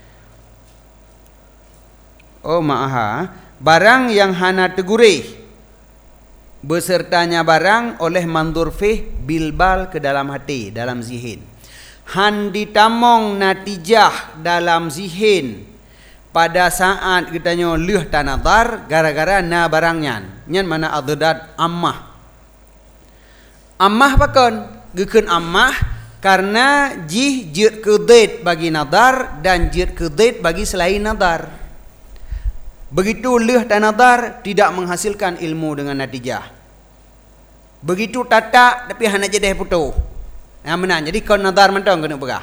Barang yang hana tegurih besertanya barang oleh mandur fih bilbal ke dalam hati, dalam zihin. Han ditamong natijah dalam zihin pada saat kitanya leuh tanadar gara-gara na barangnya. Nyan mana adad ammah. Ammah pakon gekeun ammah karena jih jid kedait bagi nadar dan jid kedait bagi selain nadar. Begitu leuh dan nadar tidak menghasilkan ilmu dengan natijah. Begitu tatak tapi hana jadi putuh. Yang menang. Jadi kau nadar mentong kena pegah.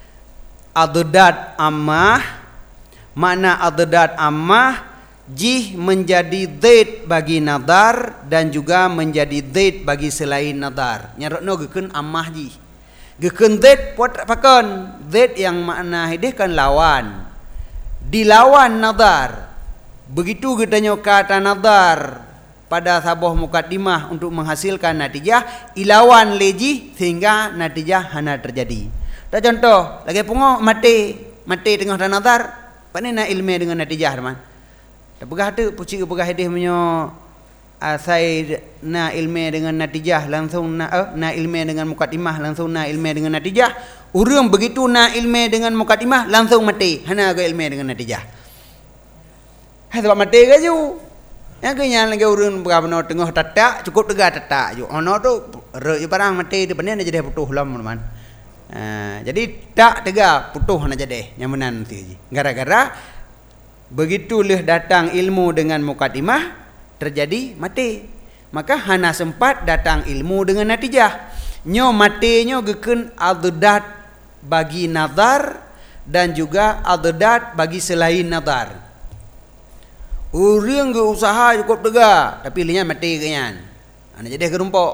Adad ammah, makna adad ammah jih menjadi dait bagi nadar dan juga menjadi dait bagi selain nadar. Nyarokno gekeun ammah jih. Gekeun dait pot pakon, dait yang makna hidih kan lawan. Dilawan nadar. Begitu kitanya kata nadar pada sabuh mukaddimah untuk menghasilkan natijah, ilawan leji sehingga natijah hana terjadi. Tak contoh, lagi pungo mati tengah nadar, panena ilmu dengan natijah teman. Tak pegah tu puci pegah hadis menyo asai na ilmu dengan natijah langsung na ilmu dengan mukaddimah langsung na ilmu dengan natijah. Urang begitu na ilmu dengan mukaddimah langsung mati, hana ke ilmu dengan natijah. Hai sebab mati ke ju. Yang kenyan lagi urun berapa tengah tatak cukup tegak tatak ju. Ono tu re barang mati di pandai jadi putuh lam teman. Jadi tak tegak putuh nak jadi nyamanan nanti. Gara-gara begitu leh datang ilmu dengan mukaddimah terjadi mati. Maka hana sempat datang ilmu dengan natijah. Nyo matinya gekeun adad bagi nadar dan juga adad bagi selain nadar. Urang ke usaha cukup tegak tapi linya mati kenyan. Ana jadi kerumpok.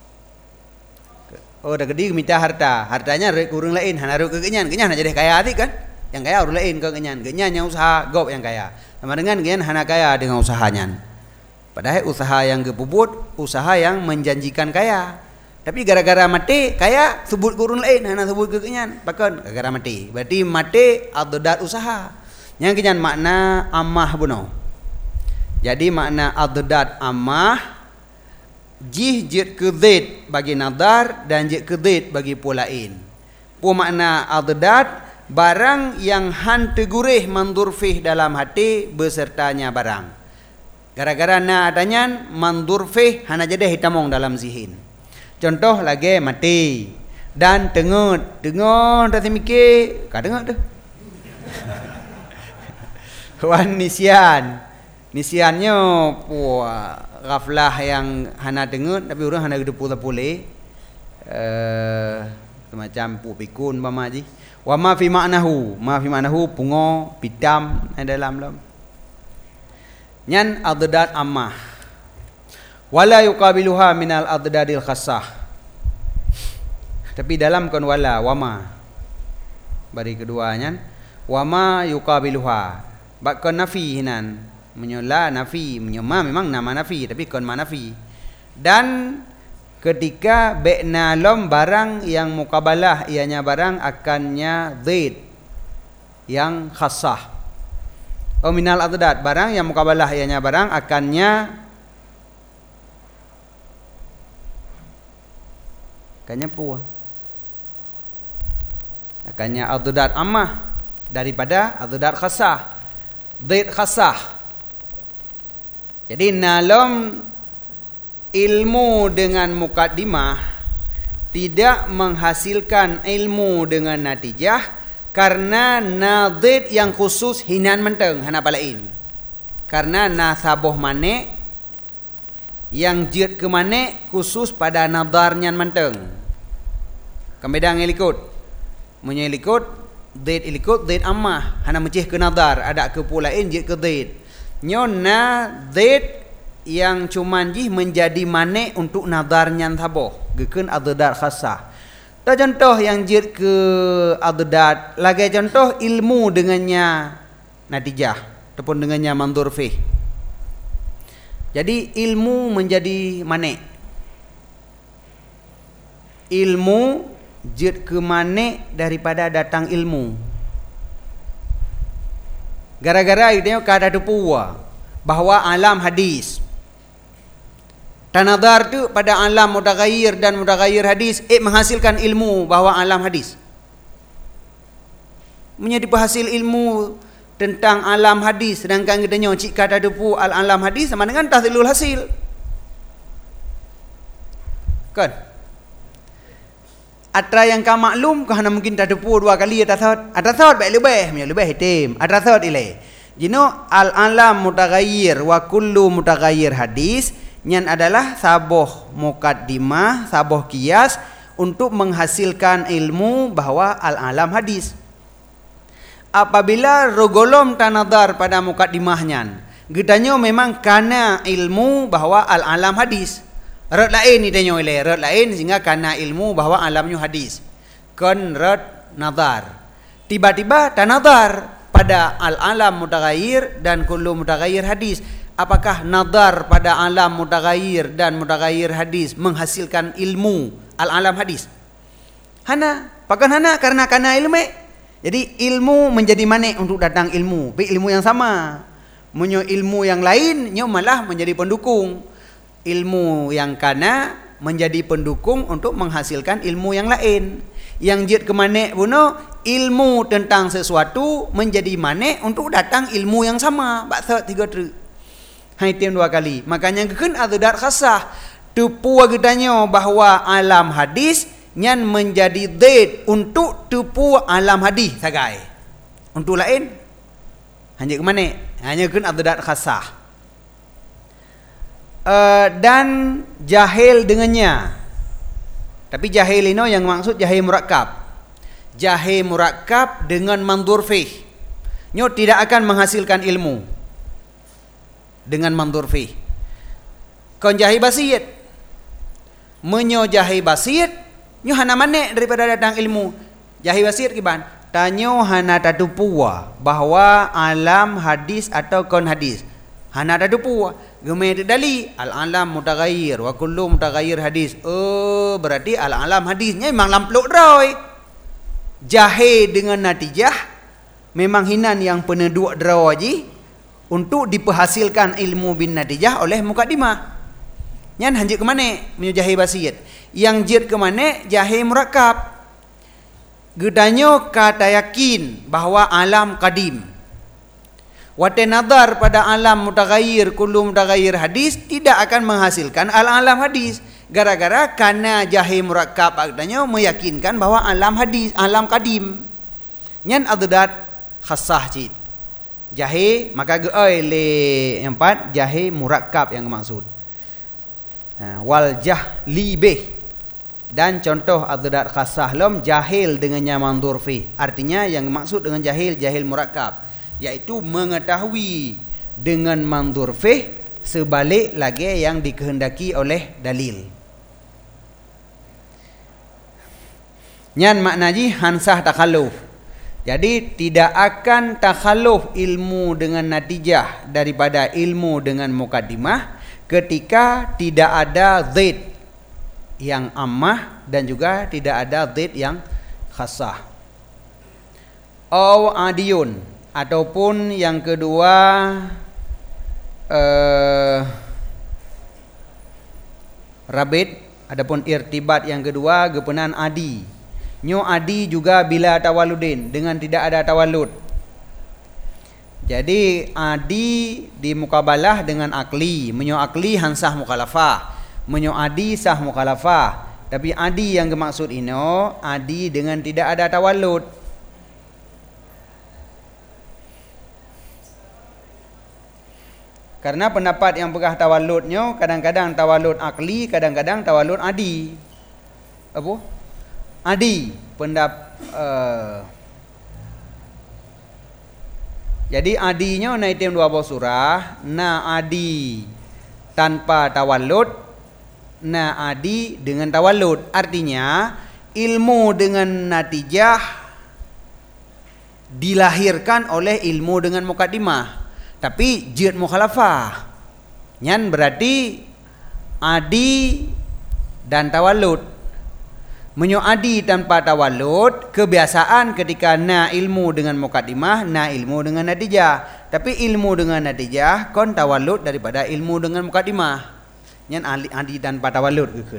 Dah gede minta hartanya rek urang lain, hana rek kenyan nak jadi kaya hati kan. Yang kaya urang lain ke kenyan yang usaha gop yang kaya. Sama dengan kenyan hana kaya dengan usahanya. Padahal usaha yang kebubut, usaha yang menjanjikan kaya. Tapi gara-gara mati kaya sebut urang lain, hana sebut ke kenyan. Pakon gara-gara mati. Berarti mati adad usaha. Yang kenyan makna ammah buno. Jadi makna adad ammah jih jid kedait bagi nadar dan jid kedait bagi pulain. Pu makna adad barang yang han tegurih mandur fih dalam hati besertanya barang. Gara-gara na adanya mandur fih hana jadi hitamong dalam zihin. Contoh lagi mati dan tengok tak mikir, ka tengok tu. Wan Nisiannya ghaflah yang hana dengar tapi orang hana gedepu tapule semacam pikun pamaji. Wa ma fi ma'nahu pungo pitam dalam lam. Nyan adad ammah. Wala yuqabiluha minal adadil khassah. Tapi dalam kon wala wama. Bari keduanya wama yuqabiluha. Bakon nafi hinan. Menyola nafi, menyoma memang nama nafi tapi kon manafi. Dan ketika be'na lom barang yang mukabalah ianya barang akannya zaid yang khassah. Minal adad barang yang mukabalah ianya barang akannya akannya adad ammah daripada adad khassah. Zaid khassah. Jadi dalam ilmu dengan mukaddimah tidak menghasilkan ilmu dengan natijah karena nadid yang khusus hinan menteng hana palain. Karena nasaboh mane yang jid ke mane khusus pada nadarnya menteng. Kembedang ilikut. Menyelikut did ilikut did ammah hana mecih ke nadar ada ke pulain jid ke did. Nyona did yang cuman ji menjadi mane untuk nadarnya thaboh gekeun adad khasah. Ta contoh yang jid ke adad lagi contoh ilmu dengannya natijah ataupun dengannya mandur fih. Jadi ilmu menjadi mane. Ilmu jid ke mane daripada datang ilmu. Gara-gara itu kada ada puwa bahwa alam hadis tanadar tu pada alam mutaghayyir dan mutaghayyir hadis menghasilkan ilmu bahwa alam hadis menjadi penghasil ilmu tentang alam hadis, sedangkan katanya cik kata depu alam hadis sama dengan tahsilul hasil kan. Atra yang ka maklum kerana mungkin tak depu dua kali atasat baik lebih hitam atasat ilai jino al alam mutaghayyir wa kullu mutaghayyir hadis nyan adalah saboh muqaddimah, saboh qiyas untuk menghasilkan ilmu bahwa al-alam hadis. Apabila rogolom tanadar pada muqaddimahnya, gedanya memang karena ilmu bahwa al-alam hadis. Rat lain ni tanya oleh rat lain sehingga karena ilmu bahwa alamnya hadis. Kan rat nadar. Tiba-tiba tanadar pada al-alam mutaghayyir dan kullu mutaghayyir hadis. Apakah nadar pada alam mutaghayyir dan mutaghayyir hadis menghasilkan ilmu al-alam hadis? Hana, pakan hana karena ilmu. Jadi ilmu menjadi mane untuk datang ilmu, ilmu yang sama. Menyo ilmu yang lain nyo malah menjadi pendukung. Ilmu yang kana menjadi pendukung untuk menghasilkan ilmu yang lain. Yang jid ke mane puno ilmu tentang sesuatu menjadi mane untuk datang ilmu yang sama. Baksa 3 tru. Hai tim 2 kali. Makanya keun adad khasah tepu gedanya bahwa alam hadis nyan menjadi date untuk tepu alam hadis sagai. Untuk lain hanya ke mana? Hanya keun adad khasah. Dan jahil dengannya. Tapi jahil ini yang maksud jahil murakkab. Jahil murakkab dengan mandur fih. Nyo tidak akan menghasilkan ilmu dengan mandur fih. Kon jahi basit menyo jahi basit nyo hana mane daripada datang ilmu. Jahi basit kiban tanyo hana tatupuwa bahwa alam hadis atau kon hadis hana tatupuwa geme dali al alam mutaghayyir wa kullu mutaghayyir hadis. Oh berarti al alam hadisnya memang lamplok droi. Jahi dengan natijah memang hinan yang peneduk draw aji untuk diperhasilkan ilmu bin natijah oleh muqaddimah. Nyan hanjit ke mana? Menjahi basit. Yang jid ke mana? Jahi murakkab. Gedanyo kata yakin bahwa alam qadim. Wate nadar pada alam mutaghayyir kullu mutaghayyir hadis tidak akan menghasilkan alam hadis. Gara-gara karena jahi murakkab gedanyo meyakinkan bahwa alam hadis, alam qadim. Nyan adad khassah cid. Jahe maka geoi le yang 4 jahe murakkab yang maksud. Wal jahli bih dan contoh adad khasah lam jahil dengannya mandur fi. Artinya yang maksud dengan jahil murakkab yaitu mengetahui dengan mandur fi sebalik lagi yang dikehendaki oleh dalil. Nyan maknanya hansah takhalluf. Jadi tidak akan takhalluf ilmu dengan natijah daripada ilmu dengan muqaddimah ketika tidak ada zid yang ammah dan juga tidak ada zid yang khassah. Aw adiyun ataupun yang kedua rabit, adapun irtibat yang kedua gepenan adi. Nyo adi juga bila tawaludin dengan tidak ada tawalud. Jadi adi di mukabalah dengan akli. Menyo akli hansah mukhalafah, menyo adi sah mukhalafah. Tapi adi yang bermaksud ino adi dengan tidak ada tawalud. Karena pendapat yang pegah tawaludnya kadang-kadang tawalud akli, kadang-kadang tawalud adi. Apa? Adi jadi adinya na item 2 surah na adi tanpa tawallud, na adi dengan tawallud. Artinya ilmu dengan natijah dilahirkan oleh ilmu dengan mukaddimah, tapi jihad mukhalafah. Nyan berarti adi dan tawallud. Adi tanpa tawallud, kebiasaan ketika na ilmu dengan mukaddimah, na ilmu dengan natijah. Tapi ilmu dengan natijah kon tawallud daripada ilmu dengan mukaddimah. Nyan adi tanpa tawallud keun.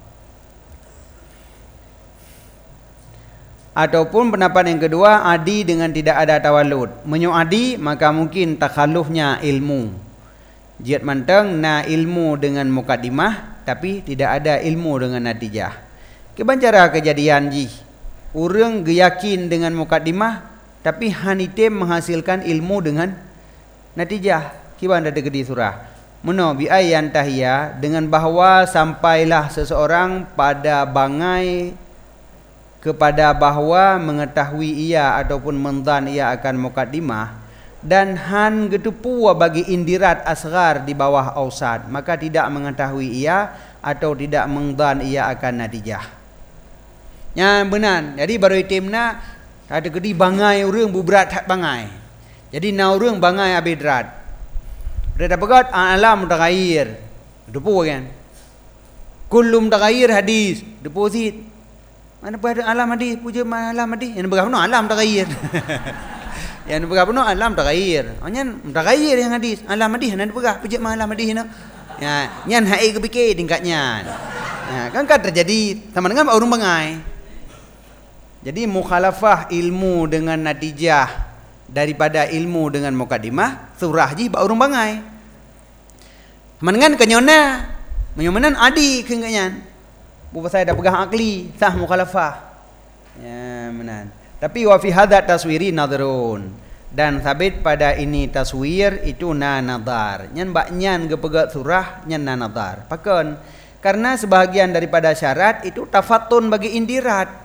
Ataupun pendapat yang kedua, adi dengan tidak ada tawallud. Adi maka mungkin takhallufnya ilmu. Jihad manteng na ilmu dengan mukaddimah tapi tidak ada ilmu dengan natijah. Kebancara kejadian ji, orang yakin dengan mukaddimah tapi hanitim menghasilkan ilmu dengan natijah. Kiban ada di surah. Meno bi ayan tahiyya dengan bahawa sampailah seseorang pada bangai kepada bahawa mengetahui ia ataupun mendhan ia akan mukaddimah dan han getupu bagi indirat asghar di bawah ausad, maka tidak mengetahui ia atau tidak mendhan ia akan natijah. Yang benar. Jadi baru itimna ada gedi bangai orang berat hak bangai. Jadi na orang bangai abidrat. Berada pegat alam taghair. Depu kan. Kullum taghair hadis. Deposit. Mana pada alam hadis, puja alam hadis. Yang berapa alam taghair. Yang berapa alam taghair. Nyan taghair yang hadis. Alam hadis nan berapa puja alam hadis na. Ya, nyan hai kepikir tingkatnya. Ya, kan terjadi sama dengan orang bangai. Jadi mukhalafah ilmu dengan natijah daripada ilmu dengan mukaddimah surah ji ba urang bangai. Menengan kenyona, menyomanan adi kenganyan. Bu pasal dah pegang akli sah mukhalafah. Ya menan. Tapi wa fi hadza taswiri nadrun. Dan sabit pada ini taswir itu na nadar. Nyan bak nyan gepegat surah nyan na nadar. Pakon karena sebahagian daripada syarat itu tafattun bagi indirat.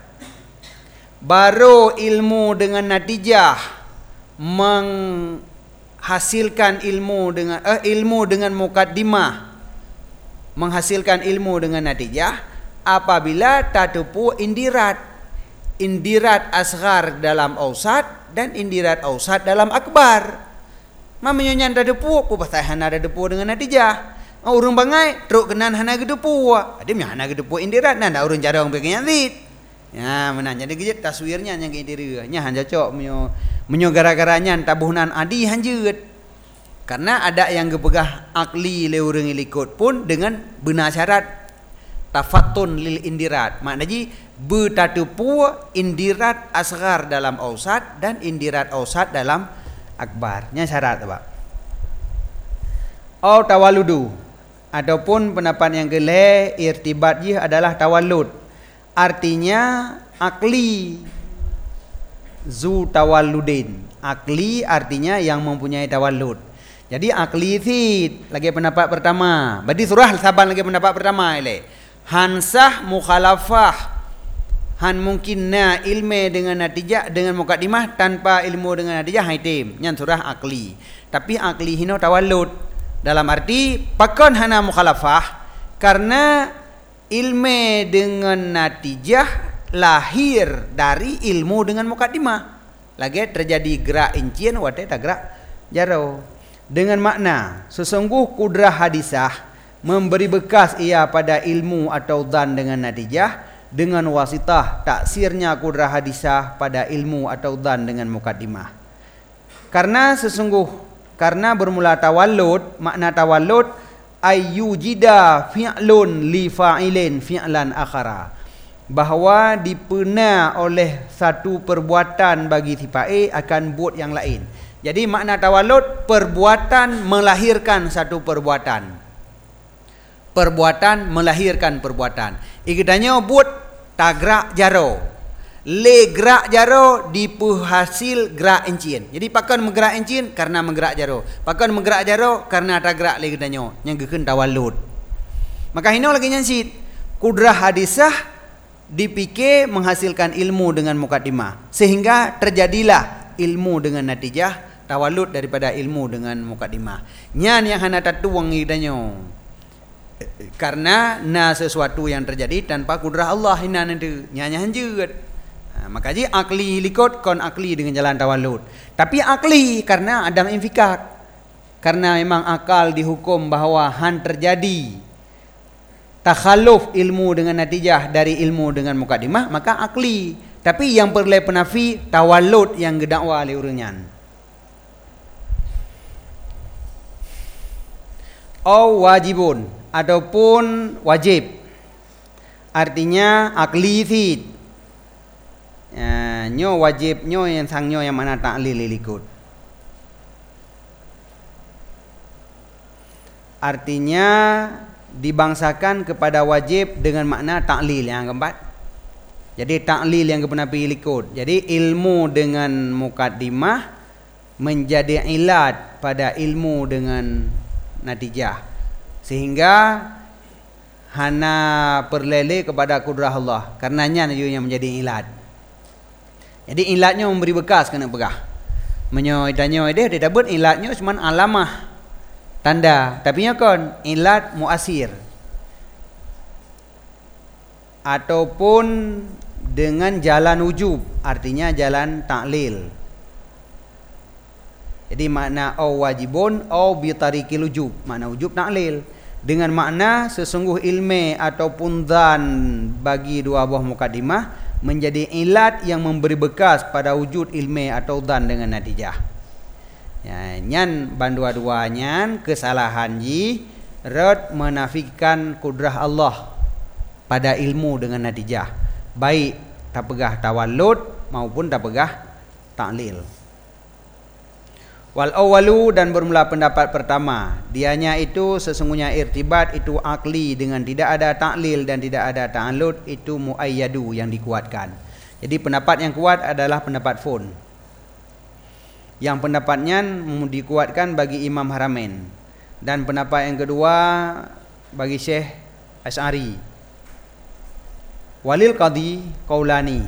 Baru ilmu dengan natijah menghasilkan ilmu dengan mukaddimah menghasilkan ilmu dengan natijah apabila tatupu indirat asghar dalam ausad dan indirat ausad dalam akbar. Mamanya tatupu ku pasahan ada depu dengan natijah. Urang bangai truk kenan hana gedepu. Adimnya hana gedepu indirat nanda urang jarang pengen zit. Ya menanya jadi taswirnya yang diri nya han cocok menyo gara-garanya tabuhnan adi hanjeut. Karena ada yang gepegah akli le urang ilikut pun dengan benar syarat tafattun lil indirat. Maknanya betatupu indirat asghar dalam ausad dan indirat ausad dalam akbar. Nya syarat apa? Au tawaludu ataupun pendapat yang gele irtibat je adalah tawallud. Artinya akli zu tawalludin. Akli artinya yang mempunyai tawallud. Jadi akli sit lagi pendapat pertama. Berarti surah saban lagi pendapat pertama ile. Hansah mukhalafah. Han mungkin na ilmu dengan natijah dengan mukaddimah tanpa ilmu dengan natijah haitim. Nyan surah akli. Tapi akli hino tawallud. Dalam arti pakon hana mukhalafah karena ilmu dengan natijah lahir dari ilmu dengan mukaddimah. Lagi terjadi gerak incian wate tak gerak jaro. Dengan makna sesungguh kudrah hadisah memberi bekas ia pada ilmu atau dhan dengan natijah dengan wasitah taksirnya kudrah hadisah pada ilmu atau dhan dengan mukaddimah. Karena bermula tawallud, makna tawallud ayyujida fi'lun li fa'ilin fi'lan akhara, bahawa dipena oleh satu perbuatan bagi si fa'il akan buat yang lain. Jadi makna tawallud perbuatan melahirkan satu perbuatan. Perbuatan melahirkan perbuatan. Ikatanya buat tagrak jaro. Le gerak jaro dipuhasil gerak encin. Jadi pakan menggerak encin karena menggerak jaro. Pakan menggerak jaro karena ada gerak le katanya. Yang gekeun tawallud. Maka hino lagi nyansit. Kudrah hadisah dipikir menghasilkan ilmu dengan mukaddimah. Sehingga terjadilah ilmu dengan natijah tawallud daripada ilmu dengan mukaddimah. Nyan yang hana tatuang katanya. Karena sesuatu yang terjadi tanpa kudrah Allah hina nanti nyanya hanjut. Maka ji akli likut kon akli dengan jalan tawallud. Tapi akli karena adam infikak. Karena memang akal dihukum bahawa han terjadi takhalluf ilmu dengan natijah dari ilmu dengan mukaddimah, maka akli. Tapi yang perlu penafi tawallud yang gedakwa oleh urunyan. Au wajibun ataupun wajib. Artinya akli thid. Nyo wajib nyo yang sang nyo yang mana ta'lil likut. Artinya dibangsakan kepada wajib dengan makna ta'lil yang keempat. Jadi ta'lil yang kepenapi likut. Jadi ilmu dengan mukaddimah menjadi ilat pada ilmu dengan natijah. Sehingga hana perlele kepada kudrah Allah. Karenanya yang menjadi ilat. Jadi ilatnya memberi bekas kena pegah. Menyoidannya dia dapat ilatnya cuma alamah tanda, tapi nya kon ilat muasir. Ataupun dengan jalan wujub, artinya jalan ta'lil. Jadi makna au wajibun au bi tariqil wujub, makna wujub ta'lil. Dengan makna sesungguh ilmi ataupun dzan bagi dua buah mukaddimah menjadi ilat yang memberi bekas pada wujud ilmi atau dzan dengan natijah. Ya, nyan bandua-duanya kesalahan ji red menafikan kudrah Allah pada ilmu dengan natijah, baik tak pegah tawallud maupun tak pegah ta'lil. Wal awalu dan bermula pendapat pertama, dianya itu sesungguhnya irtibat itu akli dengan tidak ada ta'lil dan tidak ada ta'allud, itu muayyadu yang dikuatkan. Jadi pendapat yang kuat adalah pendapat Fun. Yang pendapatnya dikuatkan bagi Imam Haramain. Dan pendapat yang kedua bagi Syekh Asy'ari. Walil qadhi qaulani.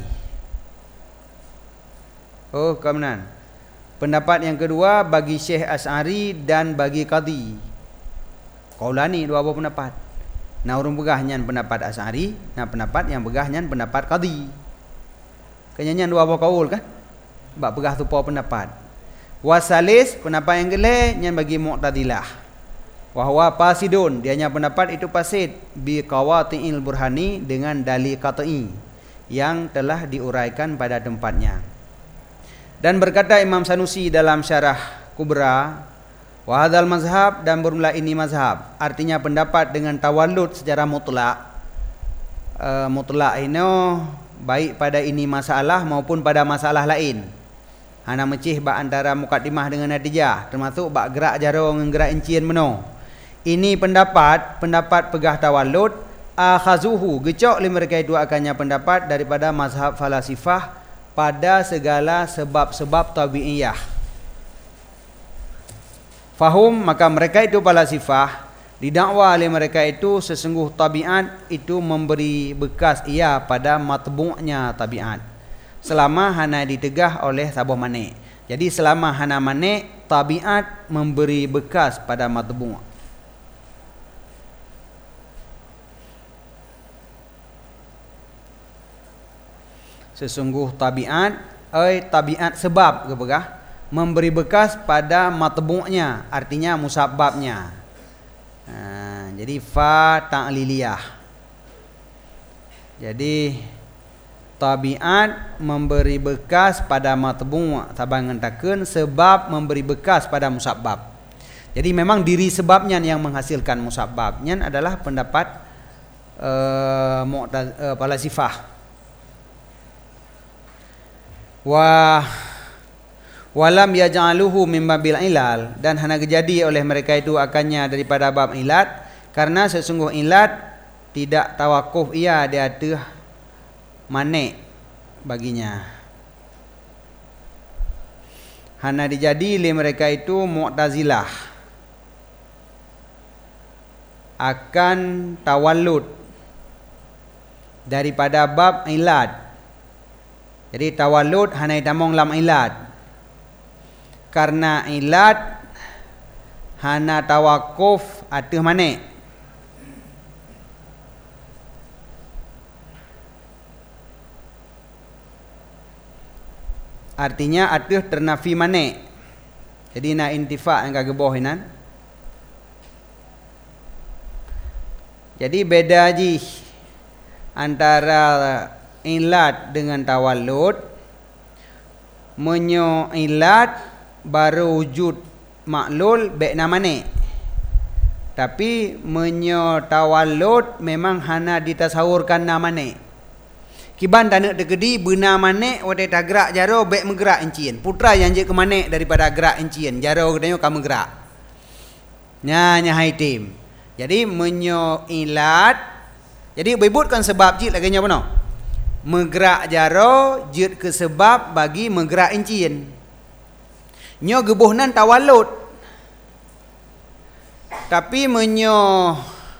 Oh, kemudian pendapat yang kedua bagi Syekh Asy'ari dan bagi qadhi. Qaulani dua buah pendapat. Nah urung begahnya pendapat Asy'ari, nah pendapat yang begahnya pendapat qadhi. Kenyanyian dua buah kaul kan? Bak pegah tu pendapat. Wasalis pendapat yang gele nyan bagi Mu'tazilah. Wahwa pasidun, dianya pendapat itu pasid bi qawati'il burhani dengan dalil qat'i yang telah diuraikan pada tempatnya. Dan berkata Imam Sanusi dalam Syarah Kubra, wa hadzal mazhab, dan bermula ini mazhab, artinya pendapat dengan tawallud secara mutlak. Mutlak ini baik pada ini masalah maupun pada masalah lain. Hana mecih bak antara mukaddimah dengan natijah, termasuk bak gerak jarong dengan gerak encien meno. Ini pendapat pegah tawallud akhazuhu, gecok li mereka itu akannya pendapat daripada mazhab falasifah pada segala sebab-sebab tabi'iyah. Fahum, maka mereka itu falasifah didakwa oleh mereka itu sesungguh tabiat itu memberi bekas ia pada matbu'nya tabiat. Selama hana ditegah oleh sabuh manik. Jadi selama hana manik, tabiat memberi bekas pada matbu'. Sesungguh tabiat, tabiat sebab kepegah memberi bekas pada matbu'nya, artinya musabbabnya. Jadi fa ta'liliyah. Jadi tabiat memberi bekas pada matbu' tabangan takun sebab memberi bekas pada musabbab. Jadi memang diri sebabnya yang menghasilkan musabbabnya adalah pendapat falasifah. Walam yaj'aluhu min babil ilal, dan hana kejadi oleh mereka itu akannya daripada bab ilat, karena sesungguh ilat tidak tawakuf ia di atas manik baginya. Hana dijadi oleh mereka itu Mu'tazilah akan tawallud daripada bab ilat. Jadi tawallud hana itamong lam ilat, karena ilat hana tawakuf atas manik. artinya atuh ternafi mane. Jadi na intifa yang kagak boh inan. Jadi beda ji antara ilat dengan tawallud. Menyo ilat baru wujud maklul baik namane. Tapi menyo tawallud memang hana ditasawurkan namane. Kiban tanak dekedi benar manek wadai tak gerak jaro baik menggerak encien. Putra yang je ke manek daripada gerak encien. Jaro katanya kamu gerak. Nya haitim. Jadi menyo ilat. Jadi beibutkan sebab jit lagi nya benar. Menggerak jaro jit ke sebab bagi menggerak encien. Nyo gebuhnan tawallud. Tapi menyo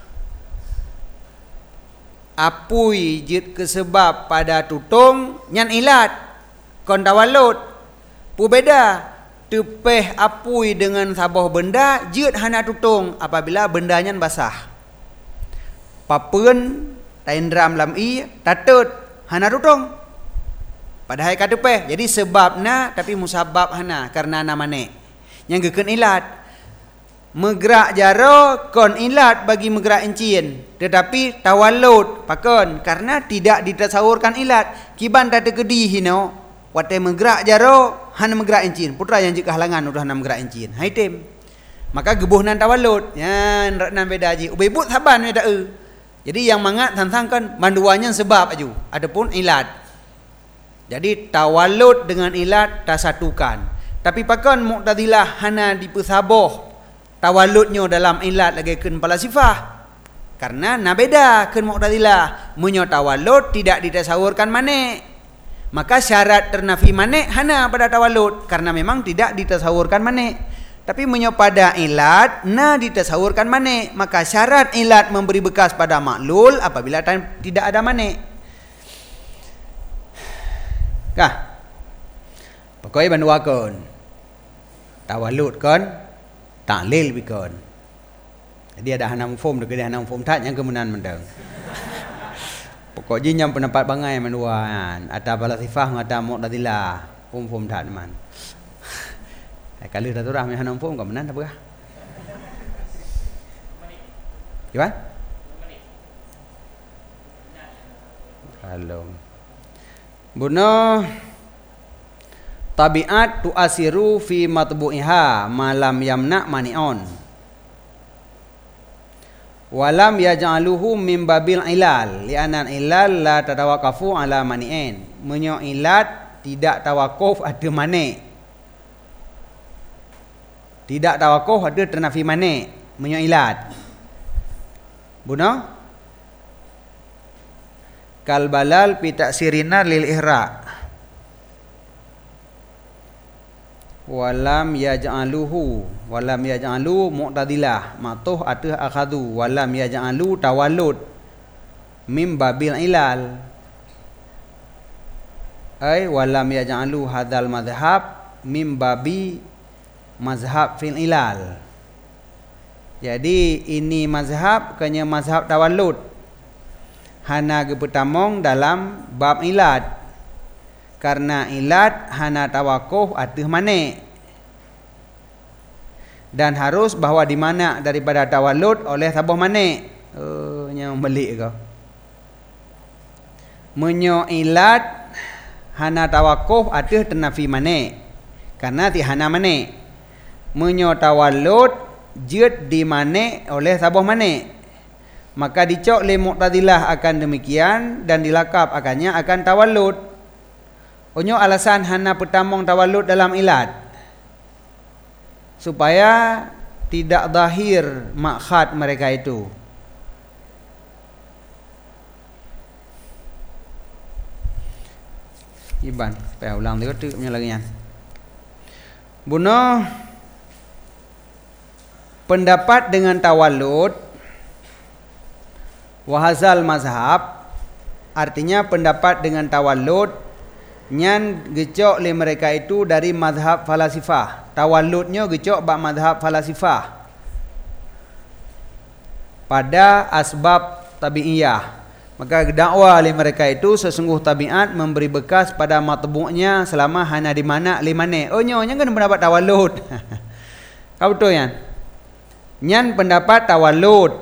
apui jit ke sebab pada tutung nyan ilat kon tawallud pu beda tepeh apui dengan sabah benda jit hana tutung apabila benda nyan basah papeun taindram lam i tatut hana tutung padahal ka tepeh jadi sebabna tapi musabab hana karena namane yang geukeun ilat menggerak jaro kon ilat bagi menggerak encien tetapi tawallud pakon karena tidak ditasawurkan ilat kiban tak terkedi hino watai menggerak jaro hana menggerak encien putra yang jika halangan udah hana menggerak encien haitim maka gebuhnan tawallud yan raknan beda ji ubebut saban beda jadi yang mangat tantangkan manduanya sebab aju adapun ilat jadi tawallud dengan ilat tasatukan tapi pakon mu'tazilah hana dipesaboh tawalludnya dalam ilat lagi keun falasifah karena na beda keun mu'tazilah munyo tawallud tidak ditasawurkan mane maka syarat ternafi mane hana pada tawallud karena memang tidak ditasawurkan mane tapi munyo pada ilat na ditasawurkan mane maka syarat ilat memberi bekas pada maklul apabila tidak ada mane kah pokoknya banduakon tawallud kon taklil bikon. Jadi ada hanam form dekat hanam form tat yang kemunan mendang. Pokoknya yang pendapat bangai menuan ada falasifah ngata mu'tazilah form tat man. Kalau dah turah hanam form kemunan apa? Gimana? Kalau bunuh tabiat tuasiru fi matbu'iha malam yamna mani'on walam yaj'aluhu min babil ilal li'anan ilal la tatawakafu ala mani'in menyo ilat tidak tawakuf ada mane tidak tawakuf ada ternafi mane menyo ilat buno kal balal fi ta'sirina lil ihra walam yaj'aluhu mu'tadilah matuh atuh akhadu walam yaj'alu tawallud mim babil ilal ay walam yaj'alu hadzal madhhab mim babi mazhab fil ilal jadi ini mazhab kanya mazhab tawallud hana gepetamong dalam bab ilat karena ilat hana tawakuf atuh mane dan harus bahwa di mana daripada tawallud oleh sabah mane nya beli ke menyo ilat hana tawakuf atuh ternafi mane karena ti hana mane menyo tawallud jeut di mane oleh sabah mane maka dicok le mu'tazilah akan demikian dan dilakap akannya akan tawallud. Onyo alasan hana petamong tawallud dalam ilat supaya tidak zahir makhad mereka itu. Iban, supaya ulang dia tu punya lagi yan. Bunuh pendapat dengan tawallud wahazal mazhab artinya pendapat dengan tawallud nyan gecok le mereka itu dari mazhab falasifah. Tawalludnya gecok bak mazhab falasifah pada asbab tabi'iyah Maka dakwah oleh mereka itu sesungguh tabiat memberi bekas pada matbu'nya selama hana di mana limane. Oh nyonya kan pendapat tawallud. Kau betul yan? Nyan pendapat tawallud.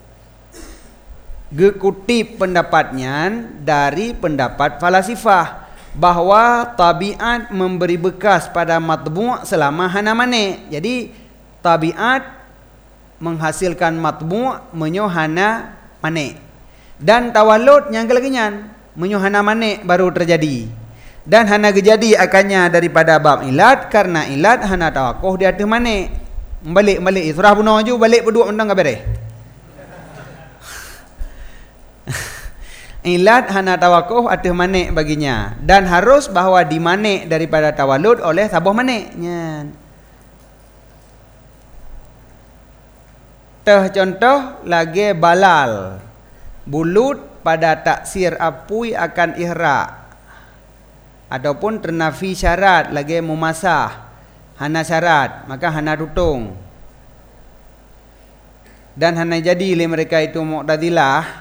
Gekutip pendapatnya dari pendapat falasifah bahwa tabiat memberi bekas pada matbu' selama hana mane. Jadi tabiat menghasilkan matbu' menyohana mane. Dan tawallud yang kelagian menyohana mane baru terjadi. Dan hana kejadi akannya daripada bab ilat, karena ilat hana tawakuh di atas mane. Balik surah bunuh je balik berdua undang ke beres. Ilat hana tawakuh atas mane baginya, dan harus bahawa di mane daripada tawallud oleh sabuh mane. Contoh lagi balal bulut pada taksir apui akan ihra ataupun ternafi syarat lagi memasah hana syarat, maka hana tutung. Dan hana jadi oleh mereka itu Mu'tazilah.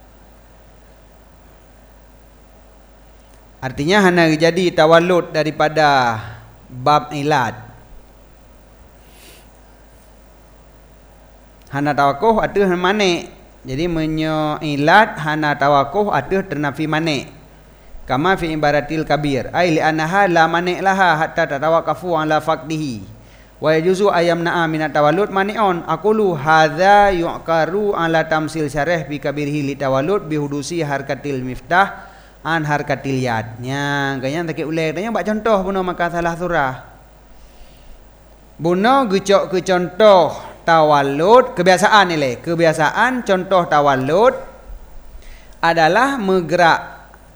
Artinya hana jadi tawallud daripada bab ilat. Hana tawakuh atuh mane. Jadi menyo ilat hana tawakuh atuh ternafi mane. Kama fi ibaratil kabir ai li annaha la mani' laha hatta tatawaqafu ala faqdihi wa yajuzu ayamna min tawallud mani'un aqulu hadza yu'karu ala tamsil syarah bi kabirhi li tawallud bi hudusi harkatil miftah an harkatil yad. Nya ganya tak ulai tanya bak contoh buno maka salah surah. Buno gecok ke contoh tawallud kebiasaan ni kebiasaan contoh tawallud adalah menggerak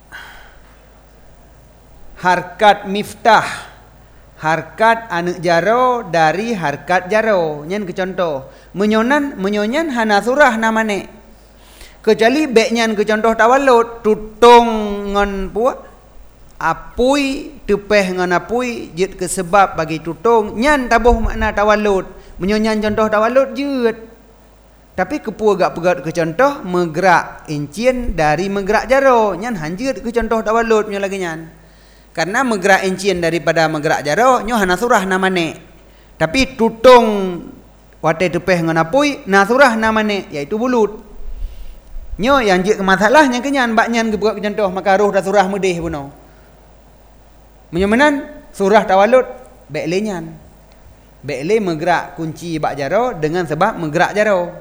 harkat miftah, harkat anak jaro dari harkat jaro. Nyan ke contoh. Menyonan hana surah namane. Kecuali beknyan ke contoh tawallud, tutung ngon puak, apui tepeh ngon apui jid ke sebab bagi tutung. Nyan tabuh makna tawallud. Menyonan contoh tawallud jid. Tapi kepua gak pegat ke contoh menggerak encien dari menggerak jaro. Nyan hanjid ke contoh tawallud punya lagi nyan. Karena menggerak encien daripada menggerak jaro nyo hana surah namane. Tapi tutung wate tepeh nganapui na surah namane iaitu bulut. Nyo yang je masalah yang kenyan baknyan gebuat contoh maka roh dah surah mudih puno. Menyemenan surah tawallud beklenyan. Bekle menggerak kunci bak jaro dengan sebab menggerak jaro.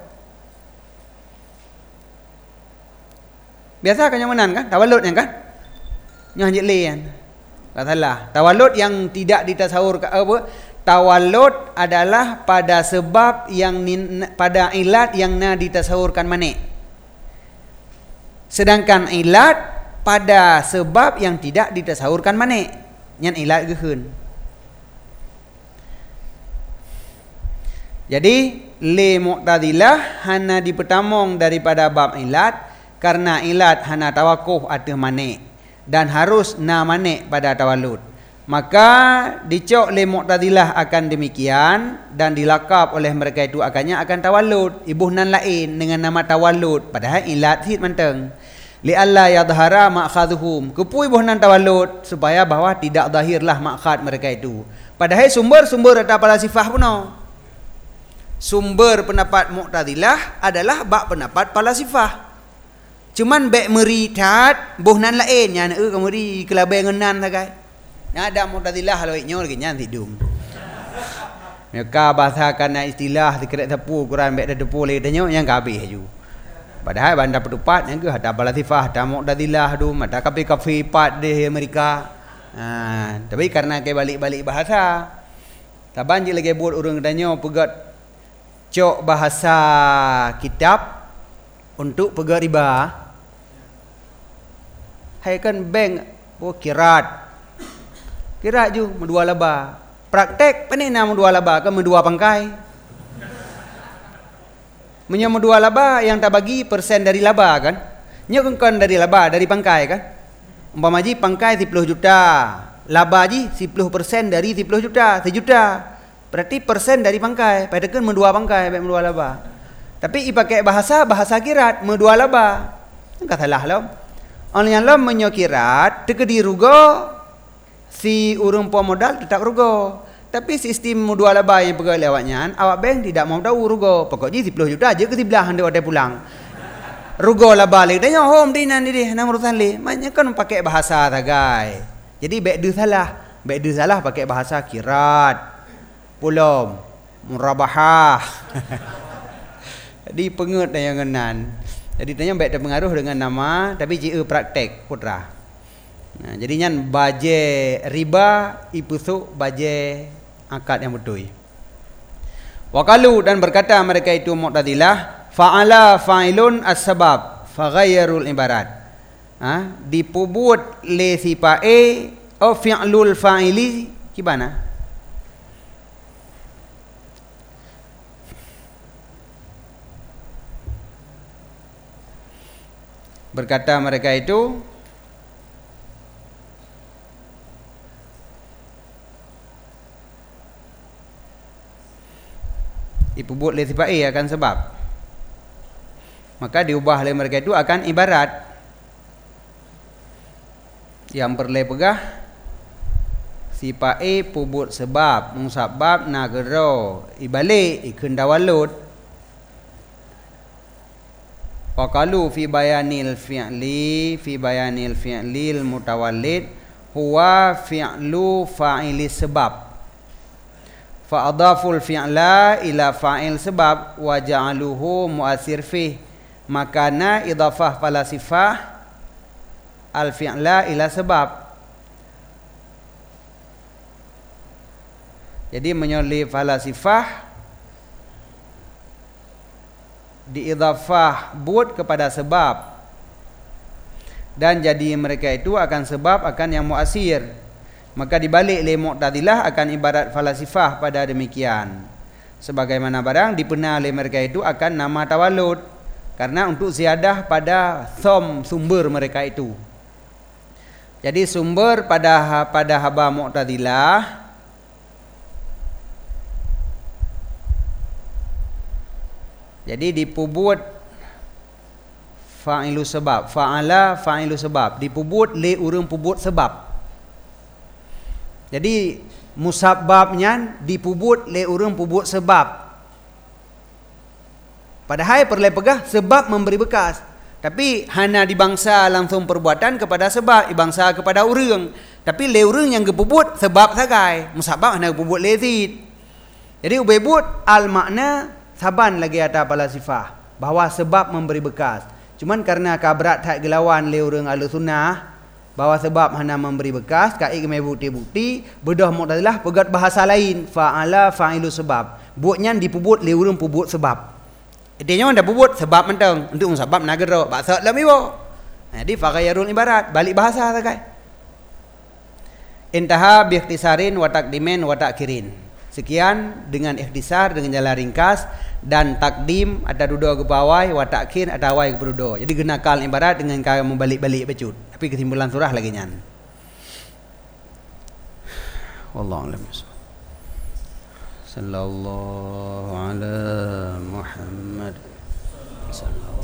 Biasa kan nyemenan kan tawallud yang kan? Nyo hanjit le kan. Tak salah. Tawallud yang tidak ditasawur apa? Tawallud adalah pada sebab yang pada ilat yang na ditasawurkan mane. Sedangkan ilat pada sebab yang tidak ditasawurkan mane. Nyan ilat geun. Jadi le Mu'tazilah hana dipertamong daripada bab ilat karena ilat hana tawakuh atuh mane. Dan harus na mane pada tawallud. Maka dicok oleh Mu'tazilah akan demikian dan dilakap oleh mereka itu akannya akan tawallud ibuh nan lain dengan nama tawallud padahal ilat hit menteng li alla yadhara ma'khadhuhum kepu ibuh nan tawallud supaya bahawa tidak zahirlah makhad mereka itu padahal sumber-sumber ada falasifah puno. Sumber pendapat Mu'tazilah adalah bab pendapat falasifah. Cuman bek meritat boh nan lain nya ne kemeri kelabai ngenan sagai. Nya ada Mu'tazilah lawi nyo lagi nya tidung. Mereka bahasakan istilah dikret tepu Quran bek depu le tanyo yang kabeh ju. Padahal banda petupat yang ke ada balasifah ada Mu'tazilah tu ada kafe-kafe pat di Amerika. Tapi karena ke balik-balik bahasa. Taban je lagi buat urang tanyo pegat cok bahasa kitab untuk pegat riba. Hai kan bank kirat ju mendua laba praktek pani na mendua laba ke mendua pangkai menyo mendua laba yang tak bagi persen dari laba kan nyo kan dari laba dari pangkai kan umpama ji pangkai 10 juta laba ji 10% dari 10 juta 1 juta berarti persen dari pangkai pada kan mendua pangkai baik mendua laba tapi i pakai bahasa kirat mendua laba Enggak salah lom. Orang yang lom menyokirat tekedi rugo si urang puan modal tetap rugo. Tapi sistem dua labai yang pergi lewatnya, awak bank tidak mau tahu rugo. Pokoknya 10 juta aja ke sebelah anda ada pulang. Rugo lah balik. Dia home di nanti deh, nama urusan li. Maknanya kan pakai bahasa tagai. Jadi beda salah pakai bahasa kirat, pulom, murabahah. Jadi pengut yang ngenan. Jadi tanya baik terpengaruh dengan nama, tapi jika praktek putra. Nah, jadinya baje riba ipusu baje akad yang betul. Waqalu dan berkata mereka itu Mu'tazilah, fa'ala fa'ilun as-sabab faghayyarul ibarat. Dipubut le sipae au fi'lul fa'ili gimana? Berkata mereka itu dipubut le sipae akan sebab. Maka diubah oleh mereka itu akan ibarat yang perle pegah sipae pubut sebab musabab nagero ibalik ikun dawalut. Waqalu fi bayanil fi'lil mutawallid huwa fi'lu fa'ili sebab fa adaful fi'la ila fa'il sebab wa ja'aluhu mu'assir fih makana idafah falasifah al fi'la ila sebab. Jadi menyoli falasifah diidafah but kepada sebab dan jadi mereka itu akan sebab akan yang muasir. Maka dibalik oleh Mu'tazilah akan ibarat falasifah pada demikian. Sebagaimana barang dipenal oleh mereka itu akan nama tawalud karena untuk ziyadah pada sumber mereka itu. Jadi sumber pada haba Mu'tazilah jadi dipubut fa'ilu sebab, fa'ala fa'ilu sebab, dipubut le urang pubut sebab. Jadi musababnya dipubut le urang pubut sebab. Padahal perle pegah sebab memberi bekas. Tapi hana dibangsa langsung perbuatan kepada sebab, dibangsa kepada urang. Tapi le urang yang gepubut sebab sagai, musabab hana pubut le zid. Jadi ubebut al makna saban lagi ada falasifah bahwa sebab memberi bekas. Cuman karena kabrat tak gelawan le urang ahli sunnah bahwa sebab hana memberi bekas, kai kemai bukti-bukti bedah Mu'tazilah pegat bahasa lain fa'ala fa'ilu sebab. Buatnya dipubut le urang pubut sebab. Intinya anda pubut sebab mentang untuk sebab nagero bahasa lam ibo. Jadi faghayyarul ibarat balik bahasa sakai. Intaha bi ikhtisarin wa taqdimin wa ta'khirin. Sekian dengan ikhtisar, dengan jalan ringkas dan takdim ada duduk ke bawah wa takhir ada awal ke berdua. Jadi gunakan ibarat dengan kaya membalik-balik bacut. Tapi kesimpulan surah lagi nyan. Wallahu a'lam. Sallallahu ala Muhammad sallallahu